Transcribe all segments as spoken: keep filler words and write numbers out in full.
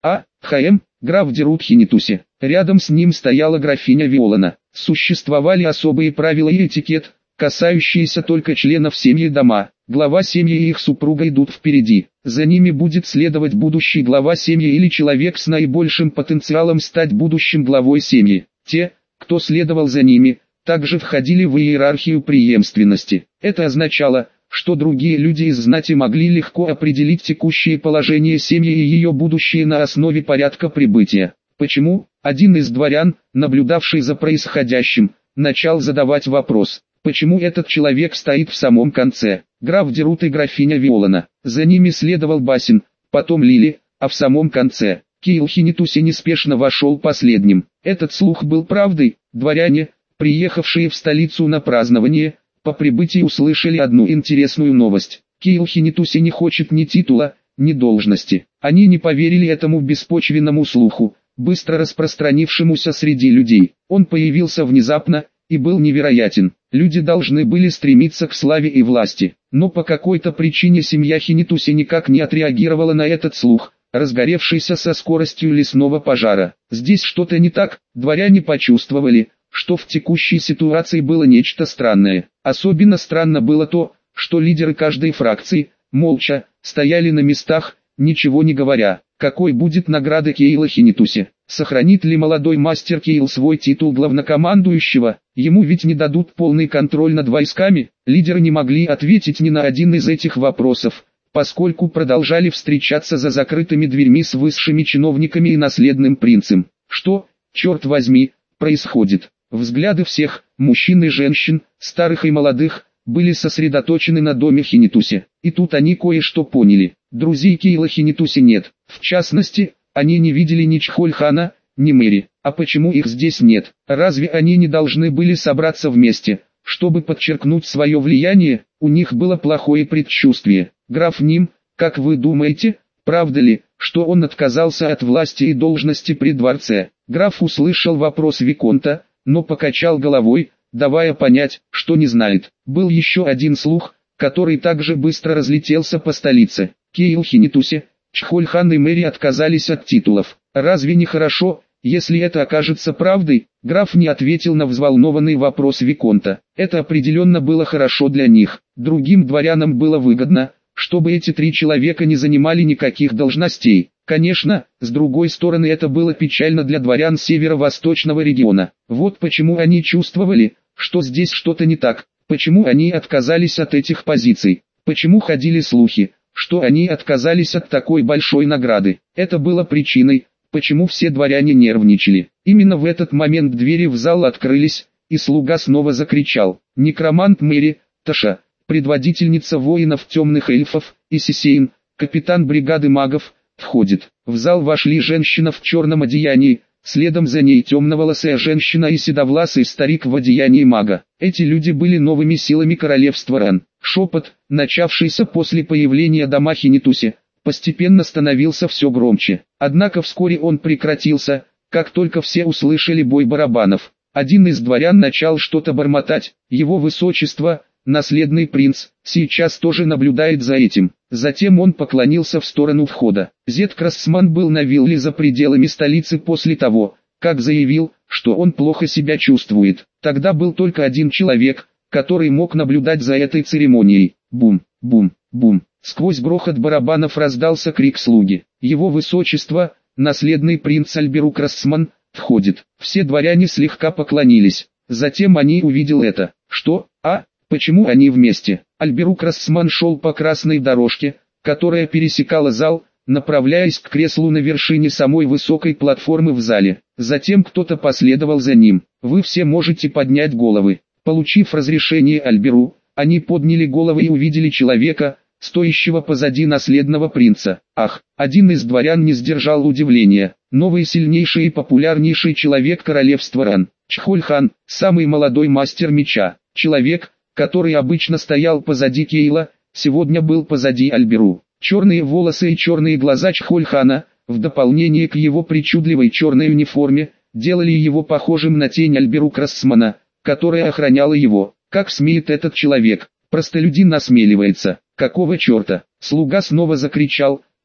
А. Х.М. Граф Дерут Хинитуси. Рядом с ним стояла графиня Виолана. Существовали особые правила и этикет, касающиеся только членов семьи дома. Глава семьи и их супруга идут впереди. За ними будет следовать будущий глава семьи или человек с наибольшим потенциалом стать будущим главой семьи. Те, кто следовал за ними, также входили в иерархию преемственности. Это означало, что другие люди из знати могли легко определить текущее положение семьи и ее будущее на основе порядка прибытия. Почему? Один из дворян, наблюдавший за происходящим, начал задавать вопрос. Почему этот человек стоит в самом конце? Граф Дерут и графиня Виолана. За ними следовал Басин, потом Лили, а в самом конце Кейл Хинитуси неспешно вошел последним. Этот слух был правдой. Дворяне, приехавшие в столицу на празднование, по прибытии услышали одну интересную новость. Кейл Хинитуси не хочет ни титула, ни должности. Они не поверили этому беспочвенному слуху, быстро распространившемуся среди людей. Он появился внезапно и был невероятен. Люди должны были стремиться к славе и власти, но по какой-то причине семья Хинитуси никак не отреагировала на этот слух, разгоревшийся со скоростью лесного пожара. Здесь что-то не так. Дворяне почувствовали, что в текущей ситуации было нечто странное. Особенно странно было то, что лидеры каждой фракции, молча, стояли на местах, ничего не говоря. Какой будет награда Кейла Хинитуси? Сохранит ли молодой мастер Кейл свой титул главнокомандующего? Ему ведь не дадут полный контроль над войсками. Лидеры не могли ответить ни на один из этих вопросов, поскольку продолжали встречаться за закрытыми дверьми с высшими чиновниками и наследным принцем. Что, черт возьми, происходит? Взгляды всех, мужчин и женщин, старых и молодых, были сосредоточены на доме Хинитуси. И тут они кое-что поняли. Друзей Кейла Хинитуси нет. В частности, они не видели ни Чхольхана, ни Мэри. А почему их здесь нет? Разве они не должны были собраться вместе, чтобы подчеркнуть свое влияние? У них было плохое предчувствие. Граф Ним, как вы думаете, правда ли, что он отказался от власти и должности при дворце? Граф услышал вопрос виконта, но покачал головой, давая понять, что не знает. Был еще один слух, который также быстро разлетелся по столице. Кейл Хинитуси, Чхольхан и Мэри отказались от титулов. Разве не хорошо, если это окажется правдой? Граф не ответил на взволнованный вопрос виконта. Это определенно было хорошо для них. Другим дворянам было выгодно, чтобы эти три человека не занимали никаких должностей. Конечно, с другой стороны это было печально для дворян северо-восточного региона. Вот почему они чувствовали, что здесь что-то не так, почему они отказались от этих позиций, почему ходили слухи, что они отказались от такой большой награды. Это было причиной, почему все дворяне нервничали. Именно в этот момент двери в зал открылись, и слуга снова закричал. Некромант Мэри, Таша, предводительница воинов темных эльфов, и Сисейн, капитан бригады магов, входит. В зал вошли женщина в черном одеянии, следом за ней темноволосая женщина и седовласый старик в одеянии мага. Эти люди были новыми силами королевства Рен. Шепот, начавшийся после появления дома Хинитуси, постепенно становился все громче. Однако вскоре он прекратился, как только все услышали бой барабанов. Один из дворян начал что-то бормотать. Его высочество, наследный принц, сейчас тоже наблюдает за этим. Затем он поклонился в сторону входа. Зет Крассман был на вилле за пределами столицы после того, как заявил, что он плохо себя чувствует. Тогда был только один человек, который мог наблюдать за этой церемонией. Бум, бум, бум. Сквозь грохот барабанов раздался крик слуги. Его высочество, наследный принц Альберук Рассман, входит. Все дворяне слегка поклонились. Затем они увидел это. Что? А? Почему они вместе? Альберук Рассман шел по красной дорожке, которая пересекала зал, направляясь к креслу на вершине самой высокой платформы в зале. Затем кто-то последовал за ним. Вы все можете поднять головы. Получив разрешение Альберу, они подняли головы и увидели человека, стоящего позади наследного принца. Ах, один из дворян не сдержал удивления. Новый сильнейший и популярнейший человек королевства Ран. Чхольхан, самый молодой мастер меча. Человек, который обычно стоял позади Кейла, сегодня был позади Альберу. Черные волосы и черные глаза Чхольхана, в дополнение к его причудливой черной униформе, делали его похожим на тень Альберук Рассмана, которая охраняла его. Как смеет этот человек? Простолюдин осмеливается. Какого черта? Слуга снова закричал,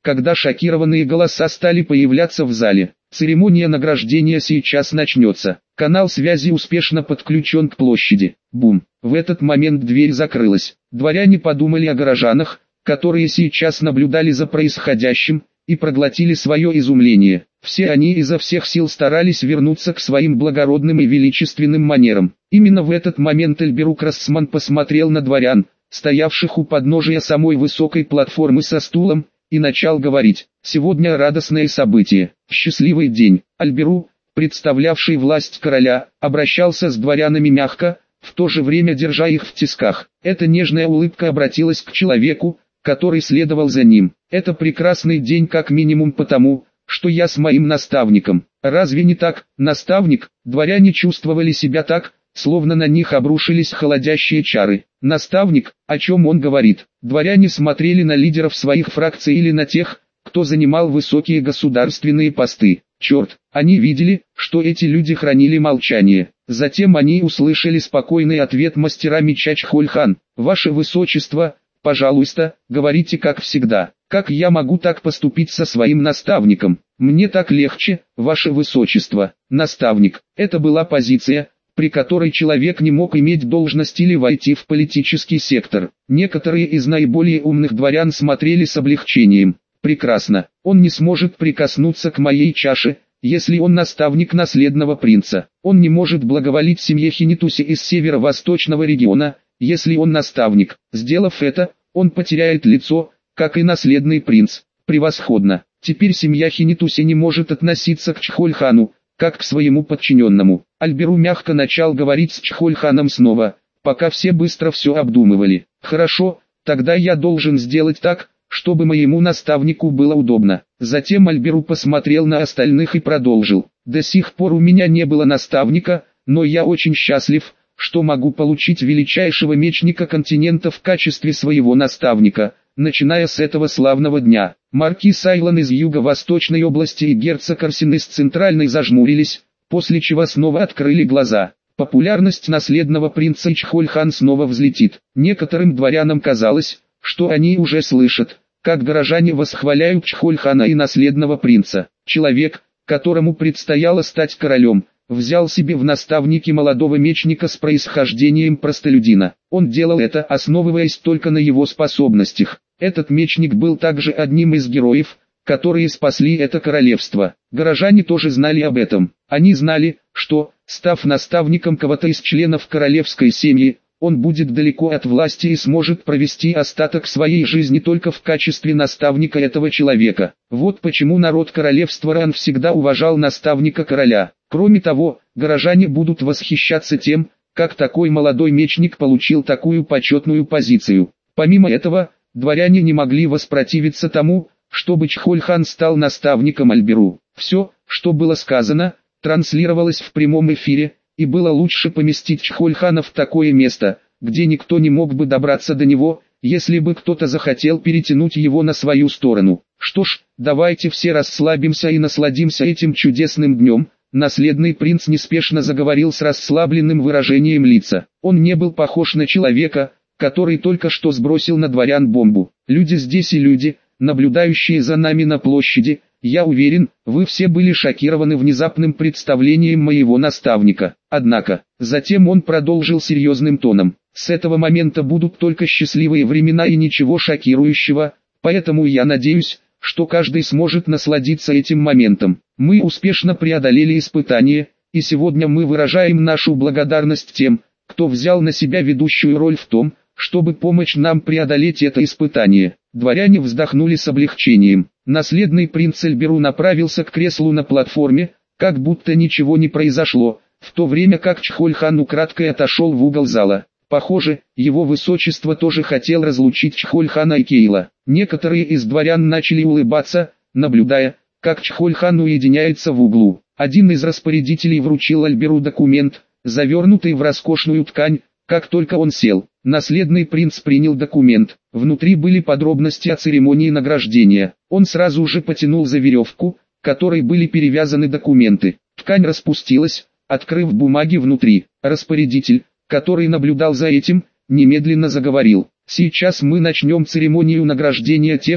когда шокированные голоса стали появляться в зале. Церемония награждения сейчас начнется. Канал связи успешно подключен к площади. Бум. В этот момент дверь закрылась. Дворяне подумали о горожанах, которые сейчас наблюдали за происходящим, и проглотили свое изумление. Все они изо всех сил старались вернуться к своим благородным и величественным манерам. Именно в этот момент Эльберук Рассман посмотрел на дворян, стоявших у подножия самой высокой платформы со стулом, и начал говорить: «Сегодня радостное событие, счастливый день». Альберу, представлявший власть короля, обращался с дворянами мягко, в то же время держа их в тисках. Эта нежная улыбка обратилась к человеку, который следовал за ним. «Это прекрасный день как минимум потому, что я с моим наставником». Разве не так, наставник? Дворяне чувствовали себя так, словно на них обрушились холодящие чары. Наставник, о чем он говорит? Дворяне смотрели на лидеров своих фракций или на тех, кто занимал высокие государственные посты. Черт, они видели, что эти люди хранили молчание. Затем они услышали спокойный ответ мастера меча Чхольхан: «Ваше Высочество, пожалуйста, говорите как всегда. Как я могу так поступить со своим наставником? Мне так легче, Ваше Высочество». Наставник – это была позиция, при которой человек не мог иметь должность или войти в политический сектор. Некоторые из наиболее умных дворян смотрели с облегчением. «Прекрасно, он не сможет прикоснуться к моей чаше, если он наставник наследного принца. Он не может благоволить семье Хинитуси из северо-восточного региона, если он наставник. Сделав это, он потеряет лицо, как и наследный принц». Превосходно. Теперь семья Хинитуси не может относиться к Чхольхану, как к своему подчиненному. Альберу мягко начал говорить с Чхольханом снова, пока все быстро все обдумывали. «Хорошо, тогда я должен сделать так, чтобы моему наставнику было удобно». Затем Альберу посмотрел на остальных и продолжил: «До сих пор у меня не было наставника, но я очень счастлив, что могу получить величайшего мечника континента в качестве своего наставника. Начиная с этого славного дня». Маркиз Айлан из юго-восточной области и герцог Арсен из центральной зажмурились, после чего снова открыли глаза. Популярность наследного принца Чхольхан снова взлетит. Некоторым дворянам казалось, что они уже слышат, как горожане восхваляют Чхольхана и наследного принца. Человек, которому предстояло стать королем, взял себе в наставники молодого мечника с происхождением простолюдина. Он делал это, основываясь только на его способностях. Этот мечник был также одним из героев, которые спасли это королевство. Горожане тоже знали об этом. Они знали, что, став наставником кого-то из членов королевской семьи, он будет далеко от власти и сможет провести остаток своей жизни только в качестве наставника этого человека. Вот почему народ королевства Ран всегда уважал наставника короля. Кроме того, горожане будут восхищаться тем, как такой молодой мечник получил такую почетную позицию. Помимо этого, дворяне не могли воспротивиться тому, чтобы Чхольхан стал наставником Альберу. Все, что было сказано, транслировалось в прямом эфире, и было лучше поместить Чхольхана в такое место, где никто не мог бы добраться до него, если бы кто-то захотел перетянуть его на свою сторону. Что ж, давайте все расслабимся и насладимся этим чудесным днем. Наследный принц неспешно заговорил с расслабленным выражением лица. Он не был похож на человека, который только что сбросил на дворян бомбу. «Люди здесь и люди, наблюдающие за нами на площади, я уверен, вы все были шокированы внезапным представлением моего наставника». Однако, затем он продолжил серьезным тоном: «С этого момента будут только счастливые времена и ничего шокирующего, поэтому я надеюсь, что каждый сможет насладиться этим моментом. Мы успешно преодолели испытание, и сегодня мы выражаем нашу благодарность тем, кто взял на себя ведущую роль в том, чтобы помочь нам преодолеть это испытание». Дворяне вздохнули с облегчением. Наследный принц Эльберу направился к креслу на платформе, как будто ничего не произошло, в то время как Чхольхан украдкой отошел в угол зала. Похоже, его высочество тоже хотел разлучить Чхольхана и Кейла. Некоторые из дворян начали улыбаться, наблюдая, как Чхольхан уединяется в углу. Один из распорядителей вручил Альберу документ, завернутый в роскошную ткань. Как только он сел, наследный принц принял документ. Внутри были подробности о церемонии награждения. Он сразу же потянул за веревку, которой были перевязаны документы. Ткань распустилась, открыв бумаги внутри. Распорядитель, который наблюдал за этим, немедленно заговорил: «Сейчас мы начнем церемонию награждения тех,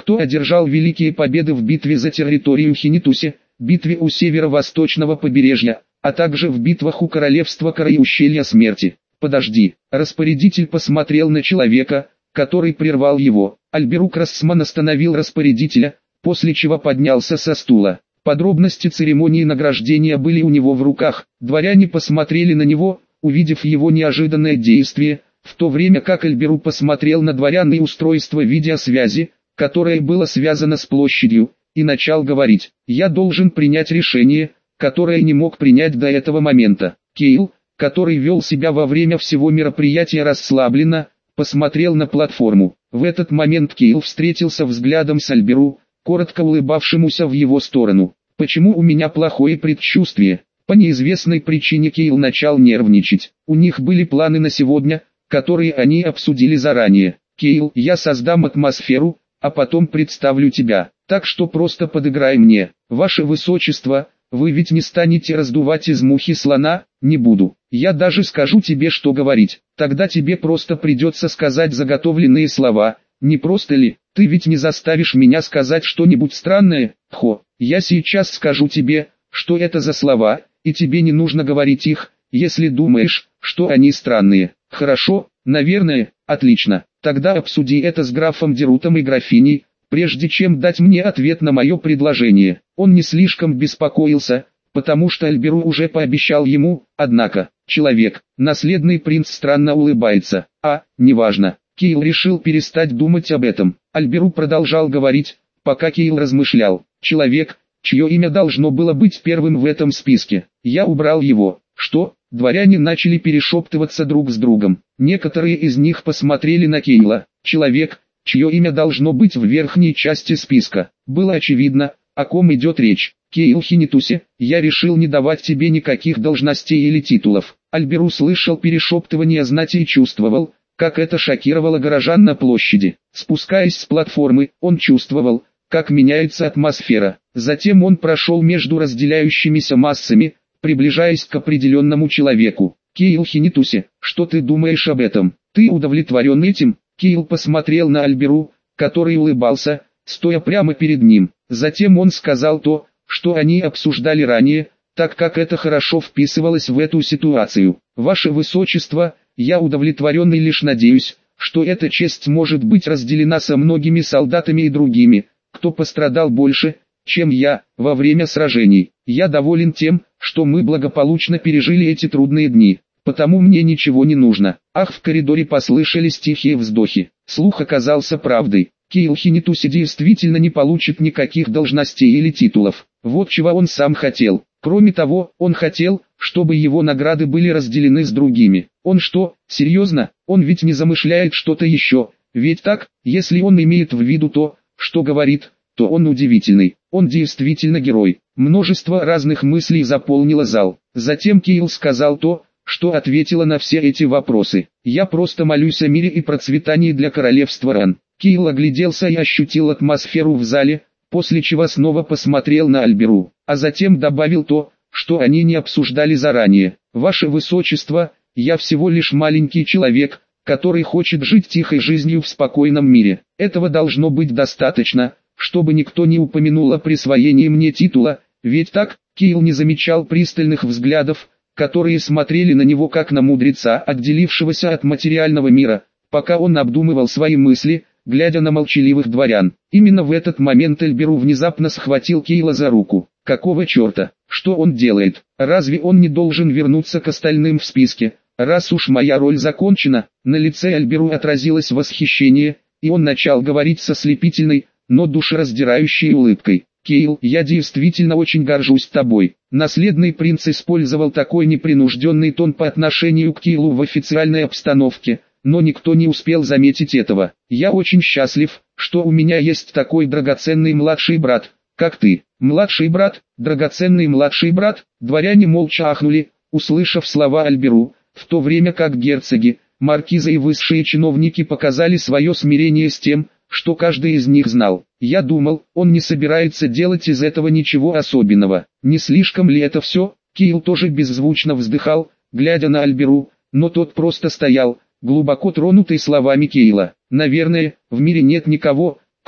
Кто одержал великие победы в битве за территорию Хинитуси, битве у северо-восточного побережья, а также в битвах у королевства Кара и ущелья смерти? Подожди. Распорядитель посмотрел на человека, который прервал его. Альберу Крассман остановил распорядителя, после чего поднялся со стула. Подробности церемонии награждения были у него в руках. Дворяне посмотрели на него, увидев его неожиданное действие, в то время как Альберу посмотрел на дворян и устройство видеосвязи, которое было связано с площадью, и начал говорить: «Я должен принять решение, которое не мог принять до этого момента». Кейл, который вел себя во время всего мероприятия расслабленно, посмотрел на платформу. В этот момент Кейл встретился взглядом с Альберу, коротко улыбавшемуся в его сторону. «Почему у меня плохое предчувствие?» По неизвестной причине Кейл начал нервничать. У них были планы на сегодня, которые они обсудили заранее. «Кейл, я создам атмосферу, а потом представлю тебя, так что просто подыграй мне. Ваше Высочество, вы ведь не станете раздувать из мухи слона?» «Не буду. Я даже скажу тебе, что говорить. Тогда тебе просто придется сказать заготовленные слова. Не просто ли? Ты ведь не заставишь меня сказать что-нибудь странное?» «Хо, я сейчас скажу тебе, что это за слова, и тебе не нужно говорить их, если думаешь, что они странные». «Хорошо, наверное, отлично. Тогда обсуди это с графом Дерутом и графиней, прежде чем дать мне ответ на мое предложение». Он не слишком беспокоился, потому что Альберу уже пообещал ему, однако, человек, наследный принц странно улыбается. «А, неважно». Кейл решил перестать думать об этом. Альберу продолжал говорить, пока Кейл размышлял. «Человек, чье имя должно было быть первым в этом списке. Я убрал его». «Что?» Дворяне начали перешептываться друг с другом. Некоторые из них посмотрели на Кейла. «Человек, чье имя должно быть в верхней части списка». Было очевидно, о ком идет речь. «Кейл Хинитуси, я решил не давать тебе никаких должностей или титулов». Альберу слышал перешептывание знати и чувствовал, как это шокировало горожан на площади. Спускаясь с платформы, он чувствовал, как меняется атмосфера. Затем он прошел между разделяющимися массами, приближаясь к определенному человеку. «Кейл Хинитуси, что ты думаешь об этом? Ты удовлетворен этим?» Кейл посмотрел на Альберу, который улыбался, стоя прямо перед ним. Затем он сказал то, что они обсуждали ранее, так как это хорошо вписывалось в эту ситуацию. «Ваше Высочество, я удовлетворен и лишь надеюсь, что эта честь может быть разделена со многими солдатами и другими, кто пострадал больше, чем я, во время сражений. Я доволен тем, что мы благополучно пережили эти трудные дни, потому мне ничего не нужно». Ах, в коридоре послышались тихие вздохи. Слух оказался правдой. Кейл Хинитуси действительно не получит никаких должностей или титулов. Вот чего он сам хотел. Кроме того, он хотел, чтобы его награды были разделены с другими. Он что, серьезно? Он ведь не замышляет что-то еще. Ведь так, если он имеет в виду то, что говорит, то он удивительный. Он действительно герой. Множество разных мыслей заполнило зал. Затем Кейл сказал то, что ответило на все эти вопросы. «Я просто молюсь о мире и процветании для королевства Ран». Кейл огляделся и ощутил атмосферу в зале, после чего снова посмотрел на Альберу, а затем добавил то, что они не обсуждали заранее. «Ваше Высочество, я всего лишь маленький человек, который хочет жить тихой жизнью в спокойном мире. Этого должно быть достаточно, чтобы никто не упомянул о присвоении мне титула, ведь так?» Кейл не замечал пристальных взглядов, которые смотрели на него как на мудреца, отделившегося от материального мира, пока он обдумывал свои мысли, глядя на молчаливых дворян. Именно в этот момент Альберу внезапно схватил Кейла за руку. Какого черта? Что он делает? Разве он не должен вернуться к остальным в списке? Раз уж моя роль закончена, на лице Альберу отразилось восхищение, и он начал говорить со слепительной, но душераздирающей улыбкой. «Кейл, я действительно очень горжусь тобой». Наследный принц использовал такой непринужденный тон по отношению к Кейлу в официальной обстановке, но никто не успел заметить этого. «Я очень счастлив, что у меня есть такой драгоценный младший брат, как ты». «Младший брат, драгоценный младший брат», дворяне молча ахнули, услышав слова Альберу, в то время как герцоги, маркизы и высшие чиновники показали свое смирение с тем, что каждый из них знал. «Я думал, он не собирается делать из этого ничего особенного. Не слишком ли это все?» Кейл тоже беззвучно вздыхал, глядя на Альберу, но тот просто стоял, глубоко тронутый словами Кейла. «Наверное, в мире нет никого,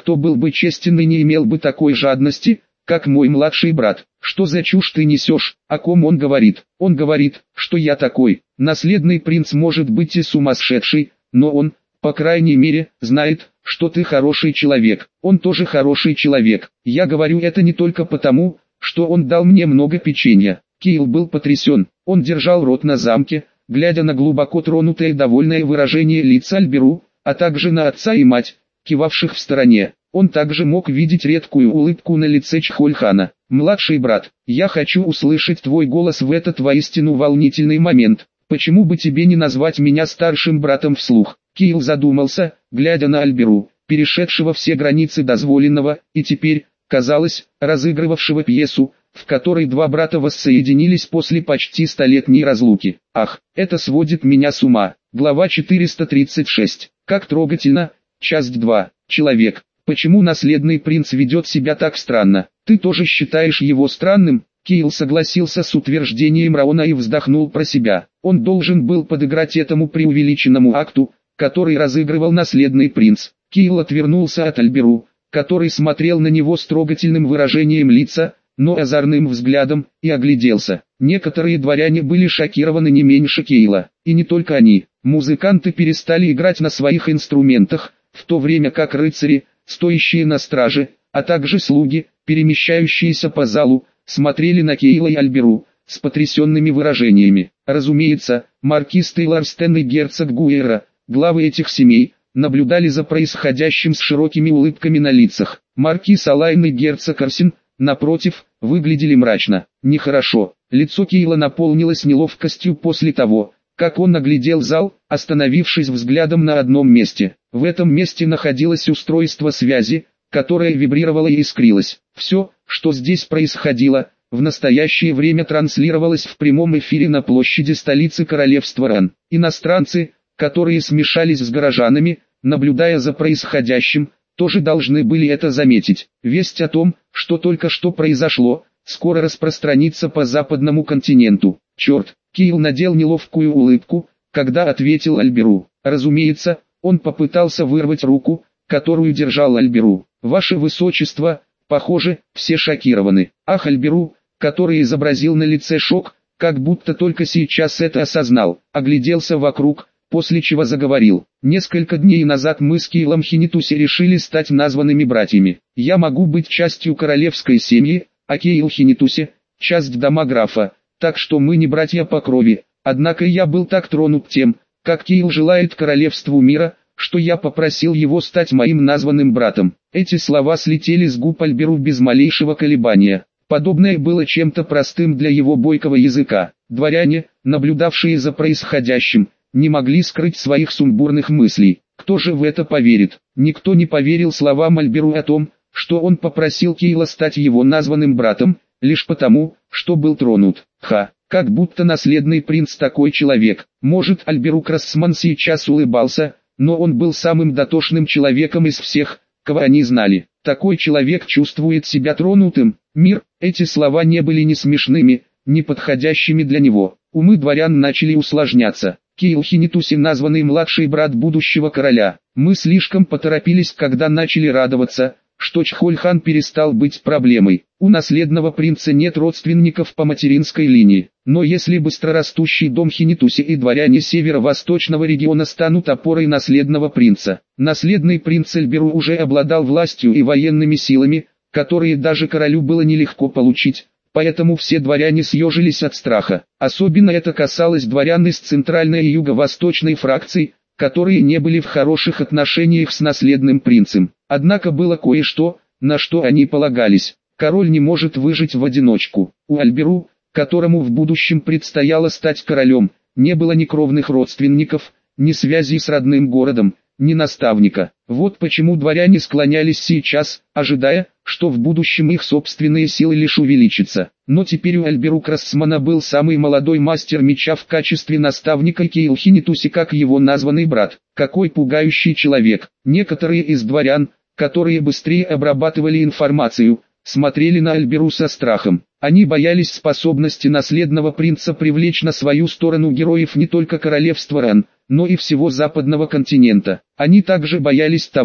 кто был бы честен и не имел бы такой жадности, как мой младший брат. Что за чушь ты несешь? О ком он говорит? Он говорит, что я такой. Наследный принц может быть и сумасшедший, но он, по крайней мере, знает, что ты хороший человек. Он тоже хороший человек. Я говорю это не только потому, что он дал мне много печенья. Кейл был потрясен. Он держал рот на замке, глядя на глубоко тронутое и довольное выражение лица Альберу, а также на отца и мать, кивавших в стороне. Он также мог видеть редкую улыбку на лице Чхольхана. «Младший брат, я хочу услышать твой голос в этот воистину волнительный момент. Почему бы тебе не назвать меня старшим братом вслух?» Кейл задумался, глядя на Альберу, перешедшего все границы дозволенного, и теперь, казалось, разыгрывавшего пьесу, в которой два брата воссоединились после почти столетней разлуки. Ах, это сводит меня с ума. Глава четыреста тридцать шесть. Как трогательно. Часть два. Человек. Почему наследный принц ведет себя так странно? Ты тоже считаешь его странным? Кейл согласился с утверждением Раона и вздохнул про себя. Он должен был подыграть этому преувеличенному акту, который разыгрывал наследный принц. Кейл отвернулся от Альберу, который смотрел на него с трогательным выражением лица, но озорным взглядом, и огляделся. Некоторые дворяне были шокированы не меньше Кейла, и не только они. Музыканты перестали играть на своих инструментах, в то время как рыцари, стоящие на страже, а также слуги, перемещающиеся по залу, смотрели на Кейла и Альберу с потрясенными выражениями. Разумеется, маркиз Тейлорстен и герцог Гуэра, главы этих семей, наблюдали за происходящим с широкими улыбками на лицах. Маркиз Алайн и герцог Арсен, напротив, выглядели мрачно. Нехорошо. Лицо Кейла наполнилось неловкостью после того, как он оглядел зал, остановившись взглядом на одном месте. В этом месте находилось устройство связи, которое вибрировало и искрилось. Все, что здесь происходило, в настоящее время транслировалось в прямом эфире на площади столицы королевства Ран. Иностранцы, которые смешались с горожанами, наблюдая за происходящим, тоже должны были это заметить. Весть о том, что только что произошло, скоро распространится по западному континенту. Черт, Кейл надел неловкую улыбку, когда ответил Альберу. Разумеется, он попытался вырвать руку, которую держал Альберу. «Ваше Высочество, похоже, все шокированы». Ах, Альберу, который изобразил на лице шок, как будто только сейчас это осознал, огляделся вокруг, после чего заговорил. «Несколько дней назад мы с Кейлом Хинитуси решили стать названными братьями. Я могу быть частью королевской семьи, а Кейл Хинитуси – часть дома графа, так что мы не братья по крови. Однако я был так тронут тем, как Кейл желает королевству мира, что я попросил его стать моим названным братом». Эти слова слетели с губ Альберу без малейшего колебания. Подобное было чем-то простым для его бойкого языка. Дворяне, наблюдавшие за происходящим, не могли скрыть своих сумбурных мыслей. Кто же в это поверит? Никто не поверил словам Альберу о том, что он попросил Кейла стать его названным братом, лишь потому, что был тронут. Ха, как будто наследный принц такой человек. Может, Альберу Крассман сейчас улыбался, но он был самым дотошным человеком из всех, кого они знали. Такой человек чувствует себя тронутым. Мир, эти слова не были ни смешными, ни подходящими для него. Умы дворян начали усложняться. Кейл Хинитуси, названный младший брат будущего короля. Мы слишком поторопились, когда начали радоваться, что Чхольхан перестал быть проблемой. У наследного принца нет родственников по материнской линии. Но если быстрорастущий дом Хинитуси и дворяне северо-восточного региона станут опорой наследного принца, наследный принц Альберу уже обладал властью и военными силами, которые даже королю было нелегко получить. Поэтому все дворяне съежились от страха. Особенно это касалось дворян из центральной и юго-восточной фракций, которые не были в хороших отношениях с наследным принцем. Однако было кое-что, на что они полагались. Король не может выжить в одиночку. У Альберу, которому в будущем предстояло стать королем, не было ни кровных родственников, ни связей с родным городом, ни наставника. Вот почему дворяне склонялись сейчас, ожидая, что в будущем их собственные силы лишь увеличатся. Но теперь у Альберу Крассмана был самый молодой мастер меча в качестве наставника Кейл Хинитуси, как его названный брат. Какой пугающий человек. Некоторые из дворян, которые быстрее обрабатывали информацию, смотрели на Альберу со страхом. Они боялись способности наследного принца привлечь на свою сторону героев не только королевства Ран, но и всего западного континента. Они также боялись того,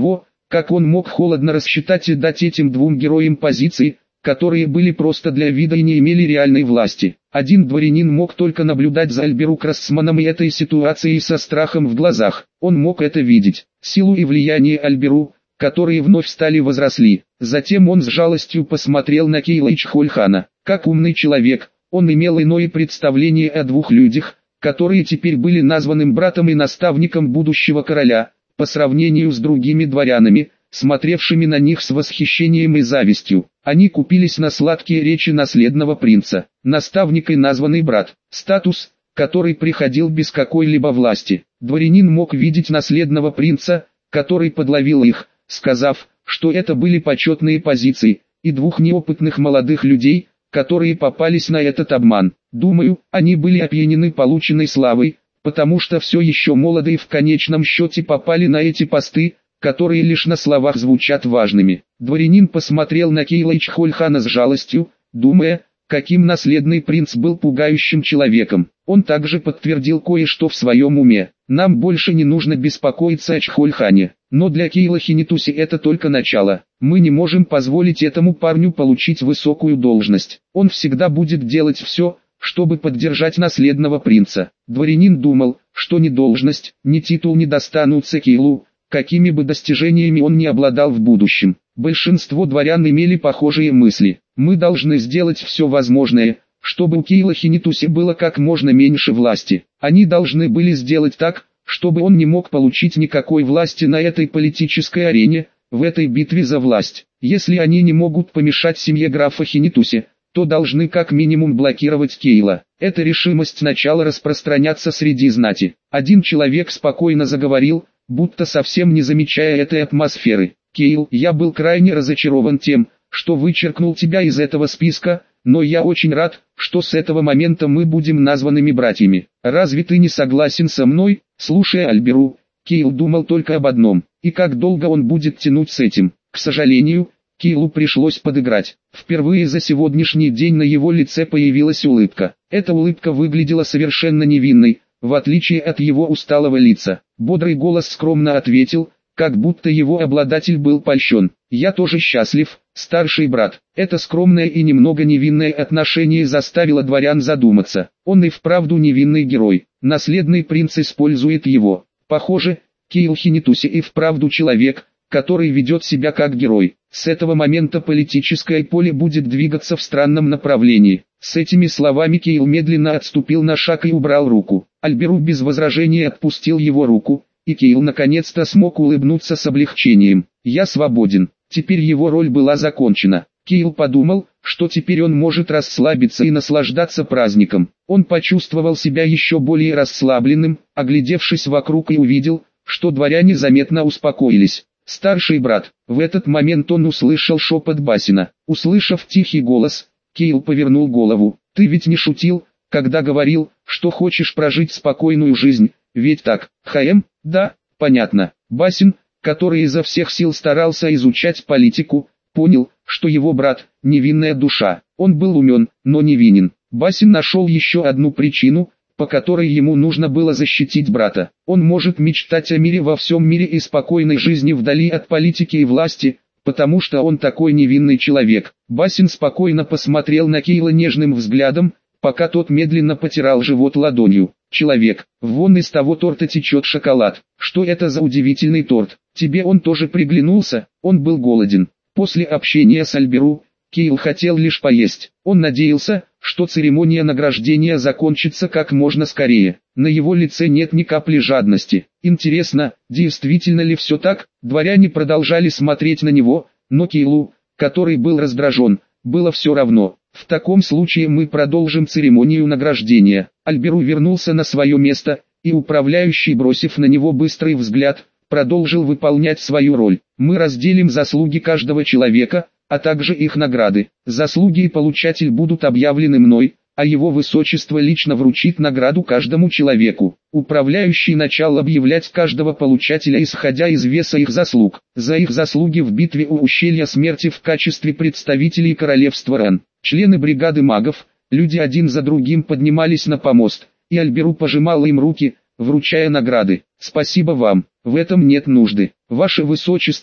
Как он мог холодно рассчитать и дать этим двум героям позиции, которые были просто для вида и не имели реальной власти? Один дворянин мог только наблюдать за Альберу Красманом и этой ситуацией со страхом в глазах. Он мог это видеть. Силу и влияние Альберу, которые вновь стали возросли. Затем он с жалостью посмотрел на Кейла и Чхольхана. Как умный человек, он имел иное представление о двух людях, которые теперь были названным братом и наставником будущего короля, по сравнению с другими дворянами, смотревшими на них с восхищением и завистью. Они купились на сладкие речи наследного принца. Наставник и названный брат. Статус, который приходил без какой-либо власти. Дворянин мог видеть наследного принца, который подловил их, сказав, что это были почетные позиции, и двух неопытных молодых людей, которые попались на этот обман. Думаю, они были опьянены полученной славой, потому что все еще молоды и в конечном счете попали на эти посты, которые лишь на словах звучат важными. Дворянин посмотрел на Кейла и Чхольхана с жалостью, думая, каким наследный принц был пугающим человеком. Он также подтвердил кое-что в своем уме. Нам больше не нужно беспокоиться о Чхольхане. Но для Кейла Хинитуси это только начало. Мы не можем позволить этому парню получить высокую должность. Он всегда будет делать все, чтобы поддержать наследного принца. Дворянин думал, что ни должность, ни титул не достанутся Кейлу, какими бы достижениями он ни обладал в будущем. Большинство дворян имели похожие мысли. Мы должны сделать все возможное, чтобы у Кейла Хинитуси было как можно меньше власти. Они должны были сделать так, чтобы он не мог получить никакой власти на этой политической арене, в этой битве за власть. Если они не могут помешать семье графа Хинитуси, то должны как минимум блокировать Кейла. Эта решимость начала распространяться среди знати. Один человек спокойно заговорил, будто совсем не замечая этой атмосферы. «Кейл, я был крайне разочарован тем, что вычеркнул тебя из этого списка, но я очень рад, что с этого момента мы будем названными братьями. Разве ты не согласен со мной?» Слушая Альберу, Кейл думал только об одном, и как долго он будет тянуть с этим. К сожалению, Кейлу пришлось подыграть. Впервые за сегодняшний день на его лице появилась улыбка. Эта улыбка выглядела совершенно невинной, в отличие от его усталого лица. Бодрый голос скромно ответил, как будто его обладатель был польщен. «Я тоже счастлив, старший брат». Это скромное и немного невинное отношение заставило дворян задуматься. Он и вправду невинный герой. Наследный принц использует его. Похоже, Кейл Хинитуси и вправду человек, который ведет себя как герой. С этого момента политическое поле будет двигаться в странном направлении. С этими словами Кейл медленно отступил на шаг и убрал руку. Альберу без возражения отпустил его руку, и Кейл наконец-то смог улыбнуться с облегчением. «Я свободен». Теперь его роль была закончена. Кейл подумал, что теперь он может расслабиться и наслаждаться праздником. Он почувствовал себя еще более расслабленным, оглядевшись вокруг и увидел, что дворяне заметно успокоились. «Старший брат». В этот момент он услышал шепот Басина. Услышав тихий голос, Кейл повернул голову. «Ты ведь не шутил, когда говорил, что хочешь прожить спокойную жизнь, ведь так?» «Хаэм, да, понятно». Басин, который изо всех сил старался изучать политику, понял, что его брат – невинная душа. Он был умен, но невинен. Басин нашел еще одну причину, по которой ему нужно было защитить брата. Он может мечтать о мире во всем мире и спокойной жизни вдали от политики и власти, потому что он такой невинный человек. Басин спокойно посмотрел на Кейла нежным взглядом, пока тот медленно потирал живот ладонью. «Человек, вон из того торта течет шоколад. Что это за удивительный торт? Тебе он тоже приглянулся?» Он был голоден. После общения с Альберу, Кейл хотел лишь поесть. Он надеялся, что церемония награждения закончится как можно скорее. На его лице нет ни капли жадности. Интересно, действительно ли все так? Дворяне продолжали смотреть на него, но Кейлу, который был раздражен, было все равно. «В таком случае мы продолжим церемонию награждения». Альберу вернулся на свое место, и управляющий, бросив на него быстрый взгляд, продолжил выполнять свою роль. «Мы разделим заслуги каждого человека, а также их награды. Заслуги и получатель будут объявлены мной, а его высочество лично вручит награду каждому человеку». Управляющий начал объявлять каждого получателя исходя из веса их заслуг. За их заслуги в битве у ущелья смерти в качестве представителей королевства Рен. Члены бригады магов, люди один за другим поднимались на помост, и Альберу пожимал им руки, вручая награды. «Спасибо вам, в этом нет нужды. Ваше высочество,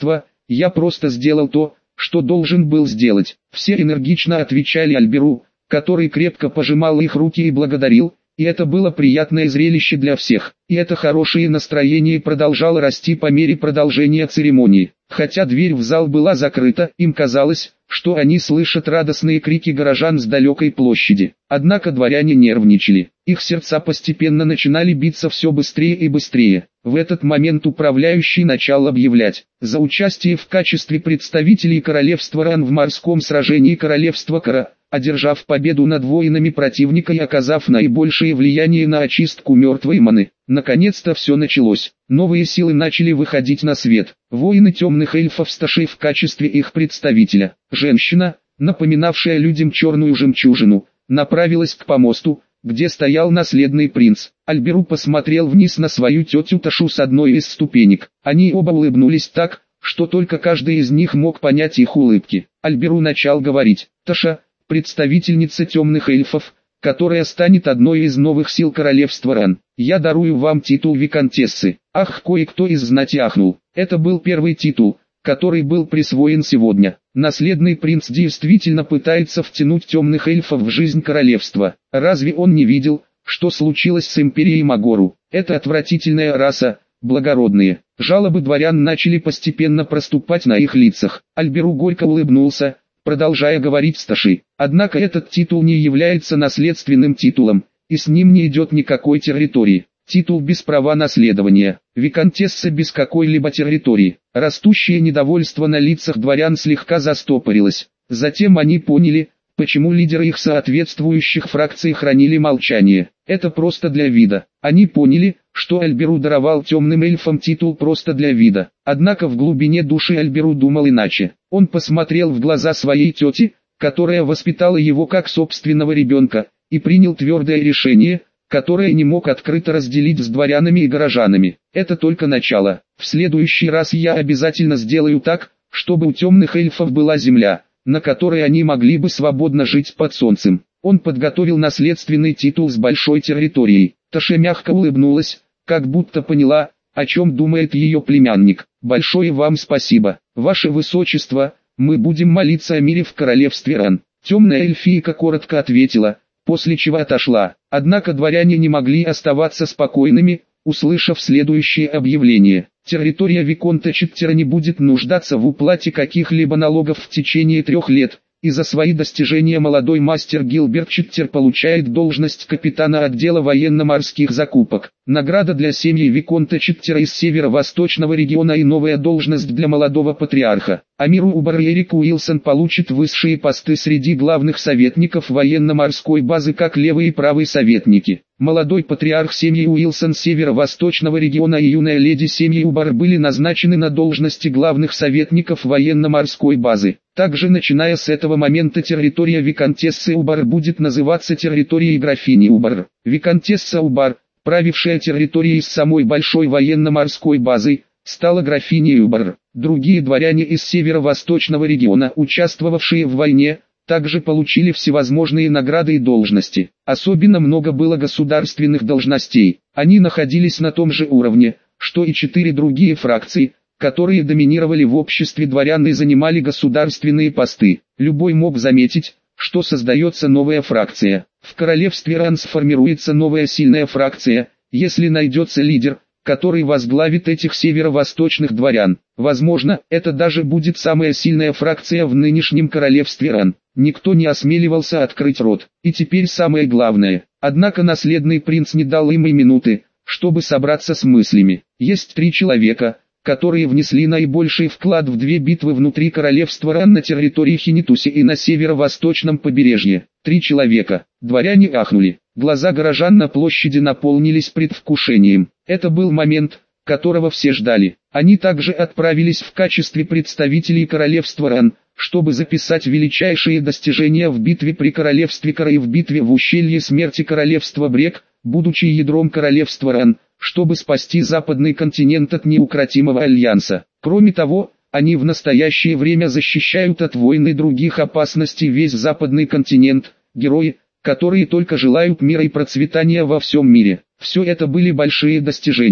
Я просто сделал то, что должен был сделать. Все энергично отвечали Альберу, который крепко пожимал их руки и благодарил, и это было приятное зрелище для всех. И это хорошее настроение продолжало расти по мере продолжения церемонии. Хотя дверь в зал была закрыта, им казалось, что они слышат радостные крики горожан с далекой площади. Однако дворяне нервничали. Их сердца постепенно начинали биться все быстрее и быстрее. В этот момент управляющий начал объявлять: за участие в качестве представителей королевства Ран в морском сражении королевства Кара, одержав победу над воинами противника и оказав наибольшее влияние на очистку мертвой маны. Наконец-то все началось. Новые силы начали выходить на свет. Воины темных эльфов сташи в качестве их представителя. Женщина, напоминавшая людям черную жемчужину, направилась к помосту, где стоял наследный принц. Альберу посмотрел вниз на свою тетю Ташу с одной из ступенек. Они оба улыбнулись так, что только каждый из них мог понять их улыбки. Альберу начал говорить: «Таша, представительница темных эльфов, которая станет одной из новых сил королевства Ран. Я дарую вам титул виконтессы». Ах, кое-кто из знати ахнул. Это был первый титул, который был присвоен сегодня. Наследный принц действительно пытается втянуть темных эльфов в жизнь королевства. Разве он не видел, что случилось с империей Магору? Это отвратительная раса, благородные. Жалобы дворян начали постепенно проступать на их лицах. Альберу горько улыбнулся, продолжая говорить сташи. Однако этот титул не является наследственным титулом, и с ним не идет никакой территории. Титул без права наследования, виконтесса без какой-либо территории. Растущее недовольство на лицах дворян слегка застопорилось. Затем они поняли, почему лидеры их соответствующих фракций хранили молчание. Это просто для вида. Они поняли, что Альберу даровал темным эльфам титул просто для вида. Однако в глубине души Альберу думал иначе. Он посмотрел в глаза своей тети, которая воспитала его как собственного ребенка, и принял твердое решение, которое не мог открыто разделить с дворянами и горожанами. Это только начало. В следующий раз я обязательно сделаю так, чтобы у темных эльфов была земля, на которой они могли бы свободно жить под солнцем. Он подготовил наследственный титул с большой территорией. Таша мягко улыбнулась, как будто поняла, о чем думает ее племянник. «Большое вам спасибо, ваше высочество, мы будем молиться о мире в королевстве Ран». Темная эльфийка коротко ответила, после чего отошла. Однако дворяне не могли оставаться спокойными, услышав следующее объявление: территория виконта Читтера не будет нуждаться в уплате каких-либо налогов в течение трех лет, и за свои достижения молодой мастер Гилберт Читтер получает должность капитана отдела военно-морских закупок. Награда для семьи виконта Читтера из северо-восточного региона и новая должность для молодого патриарха. Амиру Убар и Эрик Уилсон получат высшие посты среди главных советников военно-морской базы как левые и правые советники. Молодой патриарх семьи Уилсон северо-восточного региона и юная леди семьи Убар были назначены на должности главных советников военно-морской базы. Также начиная с этого момента территория виконтессы Убар будет называться территорией графини Убар. Виконтесса Убар, правившая территорией с самой большой военно-морской базой, стала графиней Убар. Другие дворяне из северо-восточного региона, участвовавшие в войне, также получили всевозможные награды и должности. Особенно много было государственных должностей. Они находились на том же уровне, что и четыре другие фракции, которые доминировали в обществе дворян и занимали государственные посты. Любой мог заметить, что создается новая фракция. В королевстве Ран сформируется новая сильная фракция, если найдется лидер, который возглавит этих северо-восточных дворян. Возможно, это даже будет самая сильная фракция в нынешнем королевстве Ран. Никто не осмеливался открыть рот. И теперь самое главное. Однако наследный принц не дал им и минуты, чтобы собраться с мыслями. Есть три человека, которые внесли наибольший вклад в две битвы внутри королевства Ран на территории Хинитуси и на северо-восточном побережье. Три человека. Дворяне ахнули. Глаза горожан на площади наполнились предвкушением. Это был момент, которого все ждали. Они также отправились в качестве представителей королевства Ран, чтобы записать величайшие достижения в битве при королевстве Кара и в битве в ущелье смерти королевства Брек, будучи ядром королевства Ран, чтобы спасти западный континент от неукротимого альянса. Кроме того, они в настоящее время защищают от войн и других опасностей весь западный континент, герои, которые только желают мира и процветания во всем мире. Все это были большие достижения.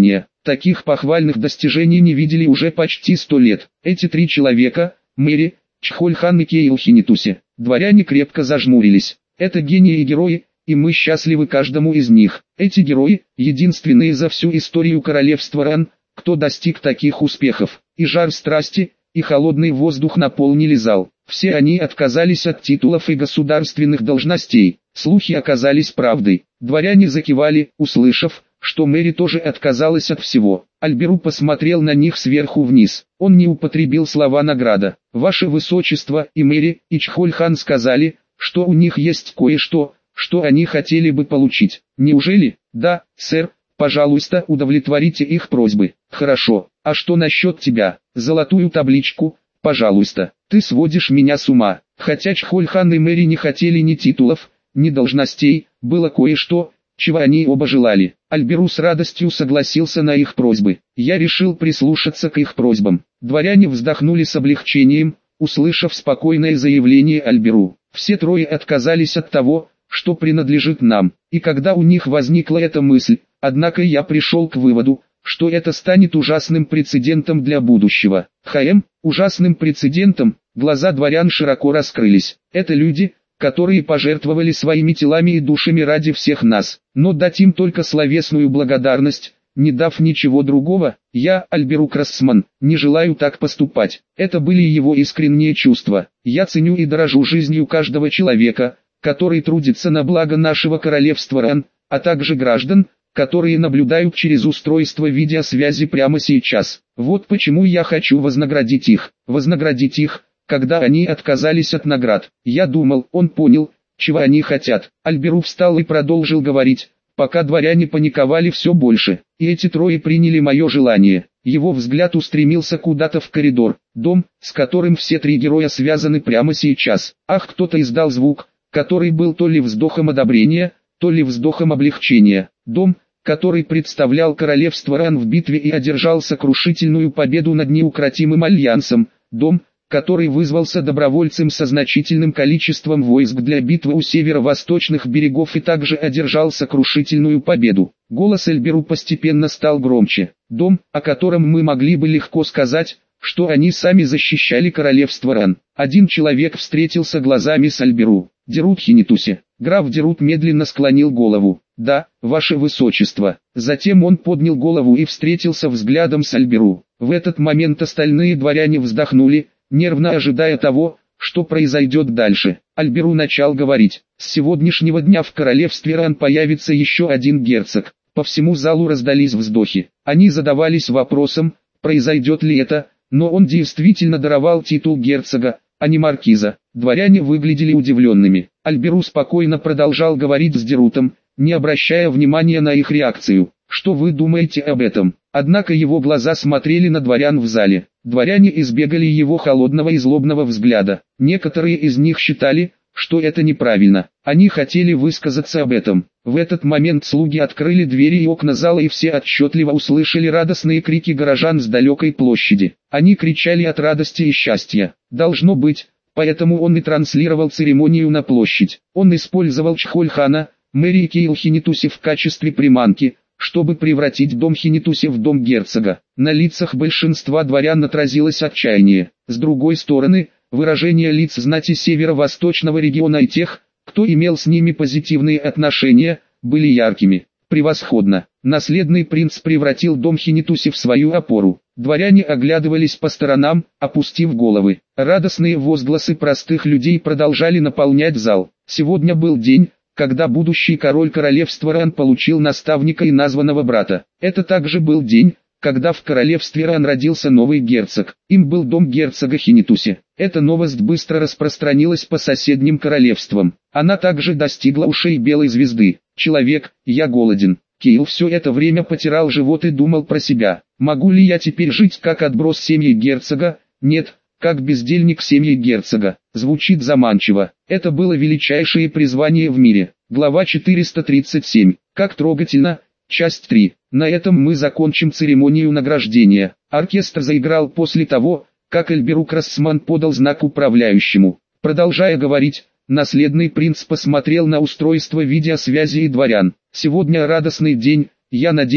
Таких похвальных достижений не видели уже почти сто лет. Эти три человека, Мэри, Чхольхан и Кейлхинитуси, дворяне крепко зажмурились. Это гении и герои, и мы счастливы каждому из них. Эти герои, единственные за всю историю королевства Ран, кто достиг таких успехов. И жар страсти, и холодный воздух наполнили зал. Все они отказались от титулов и государственных должностей. Слухи оказались правдой. Дворяне закивали, услышав, что Мэри тоже отказалась от всего. Альберу посмотрел на них сверху вниз. Он не употребил слова награда. «Ваше Высочество» и Мэри, и Чхольхан сказали, что у них есть кое-что, что они хотели бы получить. Неужели? Да, сэр, пожалуйста, удовлетворите их просьбы. Хорошо, а что насчет тебя? Золотую табличку, пожалуйста. Ты сводишь меня с ума. Хотя Чхольхан и Мэри не хотели ни титулов, ни должностей, было кое-что, чего они оба желали. Альберу с радостью согласился на их просьбы. Я решил прислушаться к их просьбам. Дворяне вздохнули с облегчением, услышав спокойное заявление Альберу. Все трое отказались от того, что принадлежит нам. И когда у них возникла эта мысль, однако я пришел к выводу, что это станет ужасным прецедентом для будущего. ХМ, ужасным прецедентом, глаза дворян широко раскрылись. Это люди, которые пожертвовали своими телами и душами ради всех нас, но дать им только словесную благодарность, не дав ничего другого, я, Альберу Крассман, не желаю так поступать. Это были его искренние чувства. Я ценю и дорожу жизнью каждого человека, который трудится на благо нашего королевства Ран, а также граждан, которые наблюдают через устройство видеосвязи прямо сейчас. Вот почему я хочу вознаградить их. Вознаградить их, когда они отказались от наград. Я думал, он понял, чего они хотят. Альберу встал и продолжил говорить, пока дворяне паниковали все больше. И эти трое приняли мое желание. Его взгляд устремился куда-то в коридор. Дом, с которым все три героя связаны прямо сейчас. Ах, кто-то издал звук, который был то ли вздохом одобрения, то ли вздохом облегчения. Дом, который представлял королевство Ран в битве и одержал сокрушительную победу над неукротимым альянсом. Дом, который вызвался добровольцем со значительным количеством войск для битвы у северо-восточных берегов и также одержал сокрушительную победу. Голос Альберу постепенно стал громче. Дом, о котором мы могли бы легко сказать, что они сами защищали королевство Ран. Один человек встретился глазами с Альберу. Дерут Хинитуси. Граф Дерут медленно склонил голову. «Да, ваше высочество». Затем он поднял голову и встретился взглядом с Альберу. В этот момент остальные дворяне вздохнули, нервно ожидая того, что произойдет дальше. Альберу начал говорить. С сегодняшнего дня в королевстве Ран появится еще один герцог. По всему залу раздались вздохи. Они задавались вопросом, произойдет ли это, но он действительно даровал титул герцога, а не маркиза. Дворяне выглядели удивленными. Альберу спокойно продолжал говорить с Дерутом, не обращая внимания на их реакцию. Что вы думаете об этом? Однако его глаза смотрели на дворян в зале. Дворяне избегали его холодного и злобного взгляда. Некоторые из них считали, что это неправильно. Они хотели высказаться об этом. В этот момент слуги открыли двери и окна зала, и все отчетливо услышали радостные крики горожан с далекой площади. Они кричали от радости и счастья. Должно быть, поэтому он и транслировал церемонию на площадь. Он использовал Чхольхана, Мэри и Кейлхинитуси в качестве приманки, чтобы превратить дом Хинитуси в дом герцога. На лицах большинства дворян отразилось отчаяние. С другой стороны, выражение лиц знати северо-восточного региона и тех, кто имел с ними позитивные отношения, были яркими. Превосходно. Наследный принц превратил дом Хинитуси в свою опору. Дворяне оглядывались по сторонам, опустив головы. Радостные возгласы простых людей продолжали наполнять зал. Сегодня был день, когда будущий король королевства Ран получил наставника и названного брата. Это также был день, когда в королевстве Ран родился новый герцог. Им был дом герцога Хинитуси. Эта новость быстро распространилась по соседним королевствам. Она также достигла ушей Белой Звезды. «Человек, я голоден». Кейл все это время потирал живот и думал про себя. «Могу ли я теперь жить как отброс семьи герцога? Нет, как бездельник семьи герцога». Звучит заманчиво. Это было величайшее призвание в мире. Глава четыреста тридцать семь. Как трогательно. Часть три. На этом мы закончим церемонию награждения. Оркестр заиграл после того, как Альберу Крассман подал знак управляющему. Продолжая говорить, наследный принц посмотрел на устройство видеосвязи и дворян. «Сегодня радостный день, я надеюсь,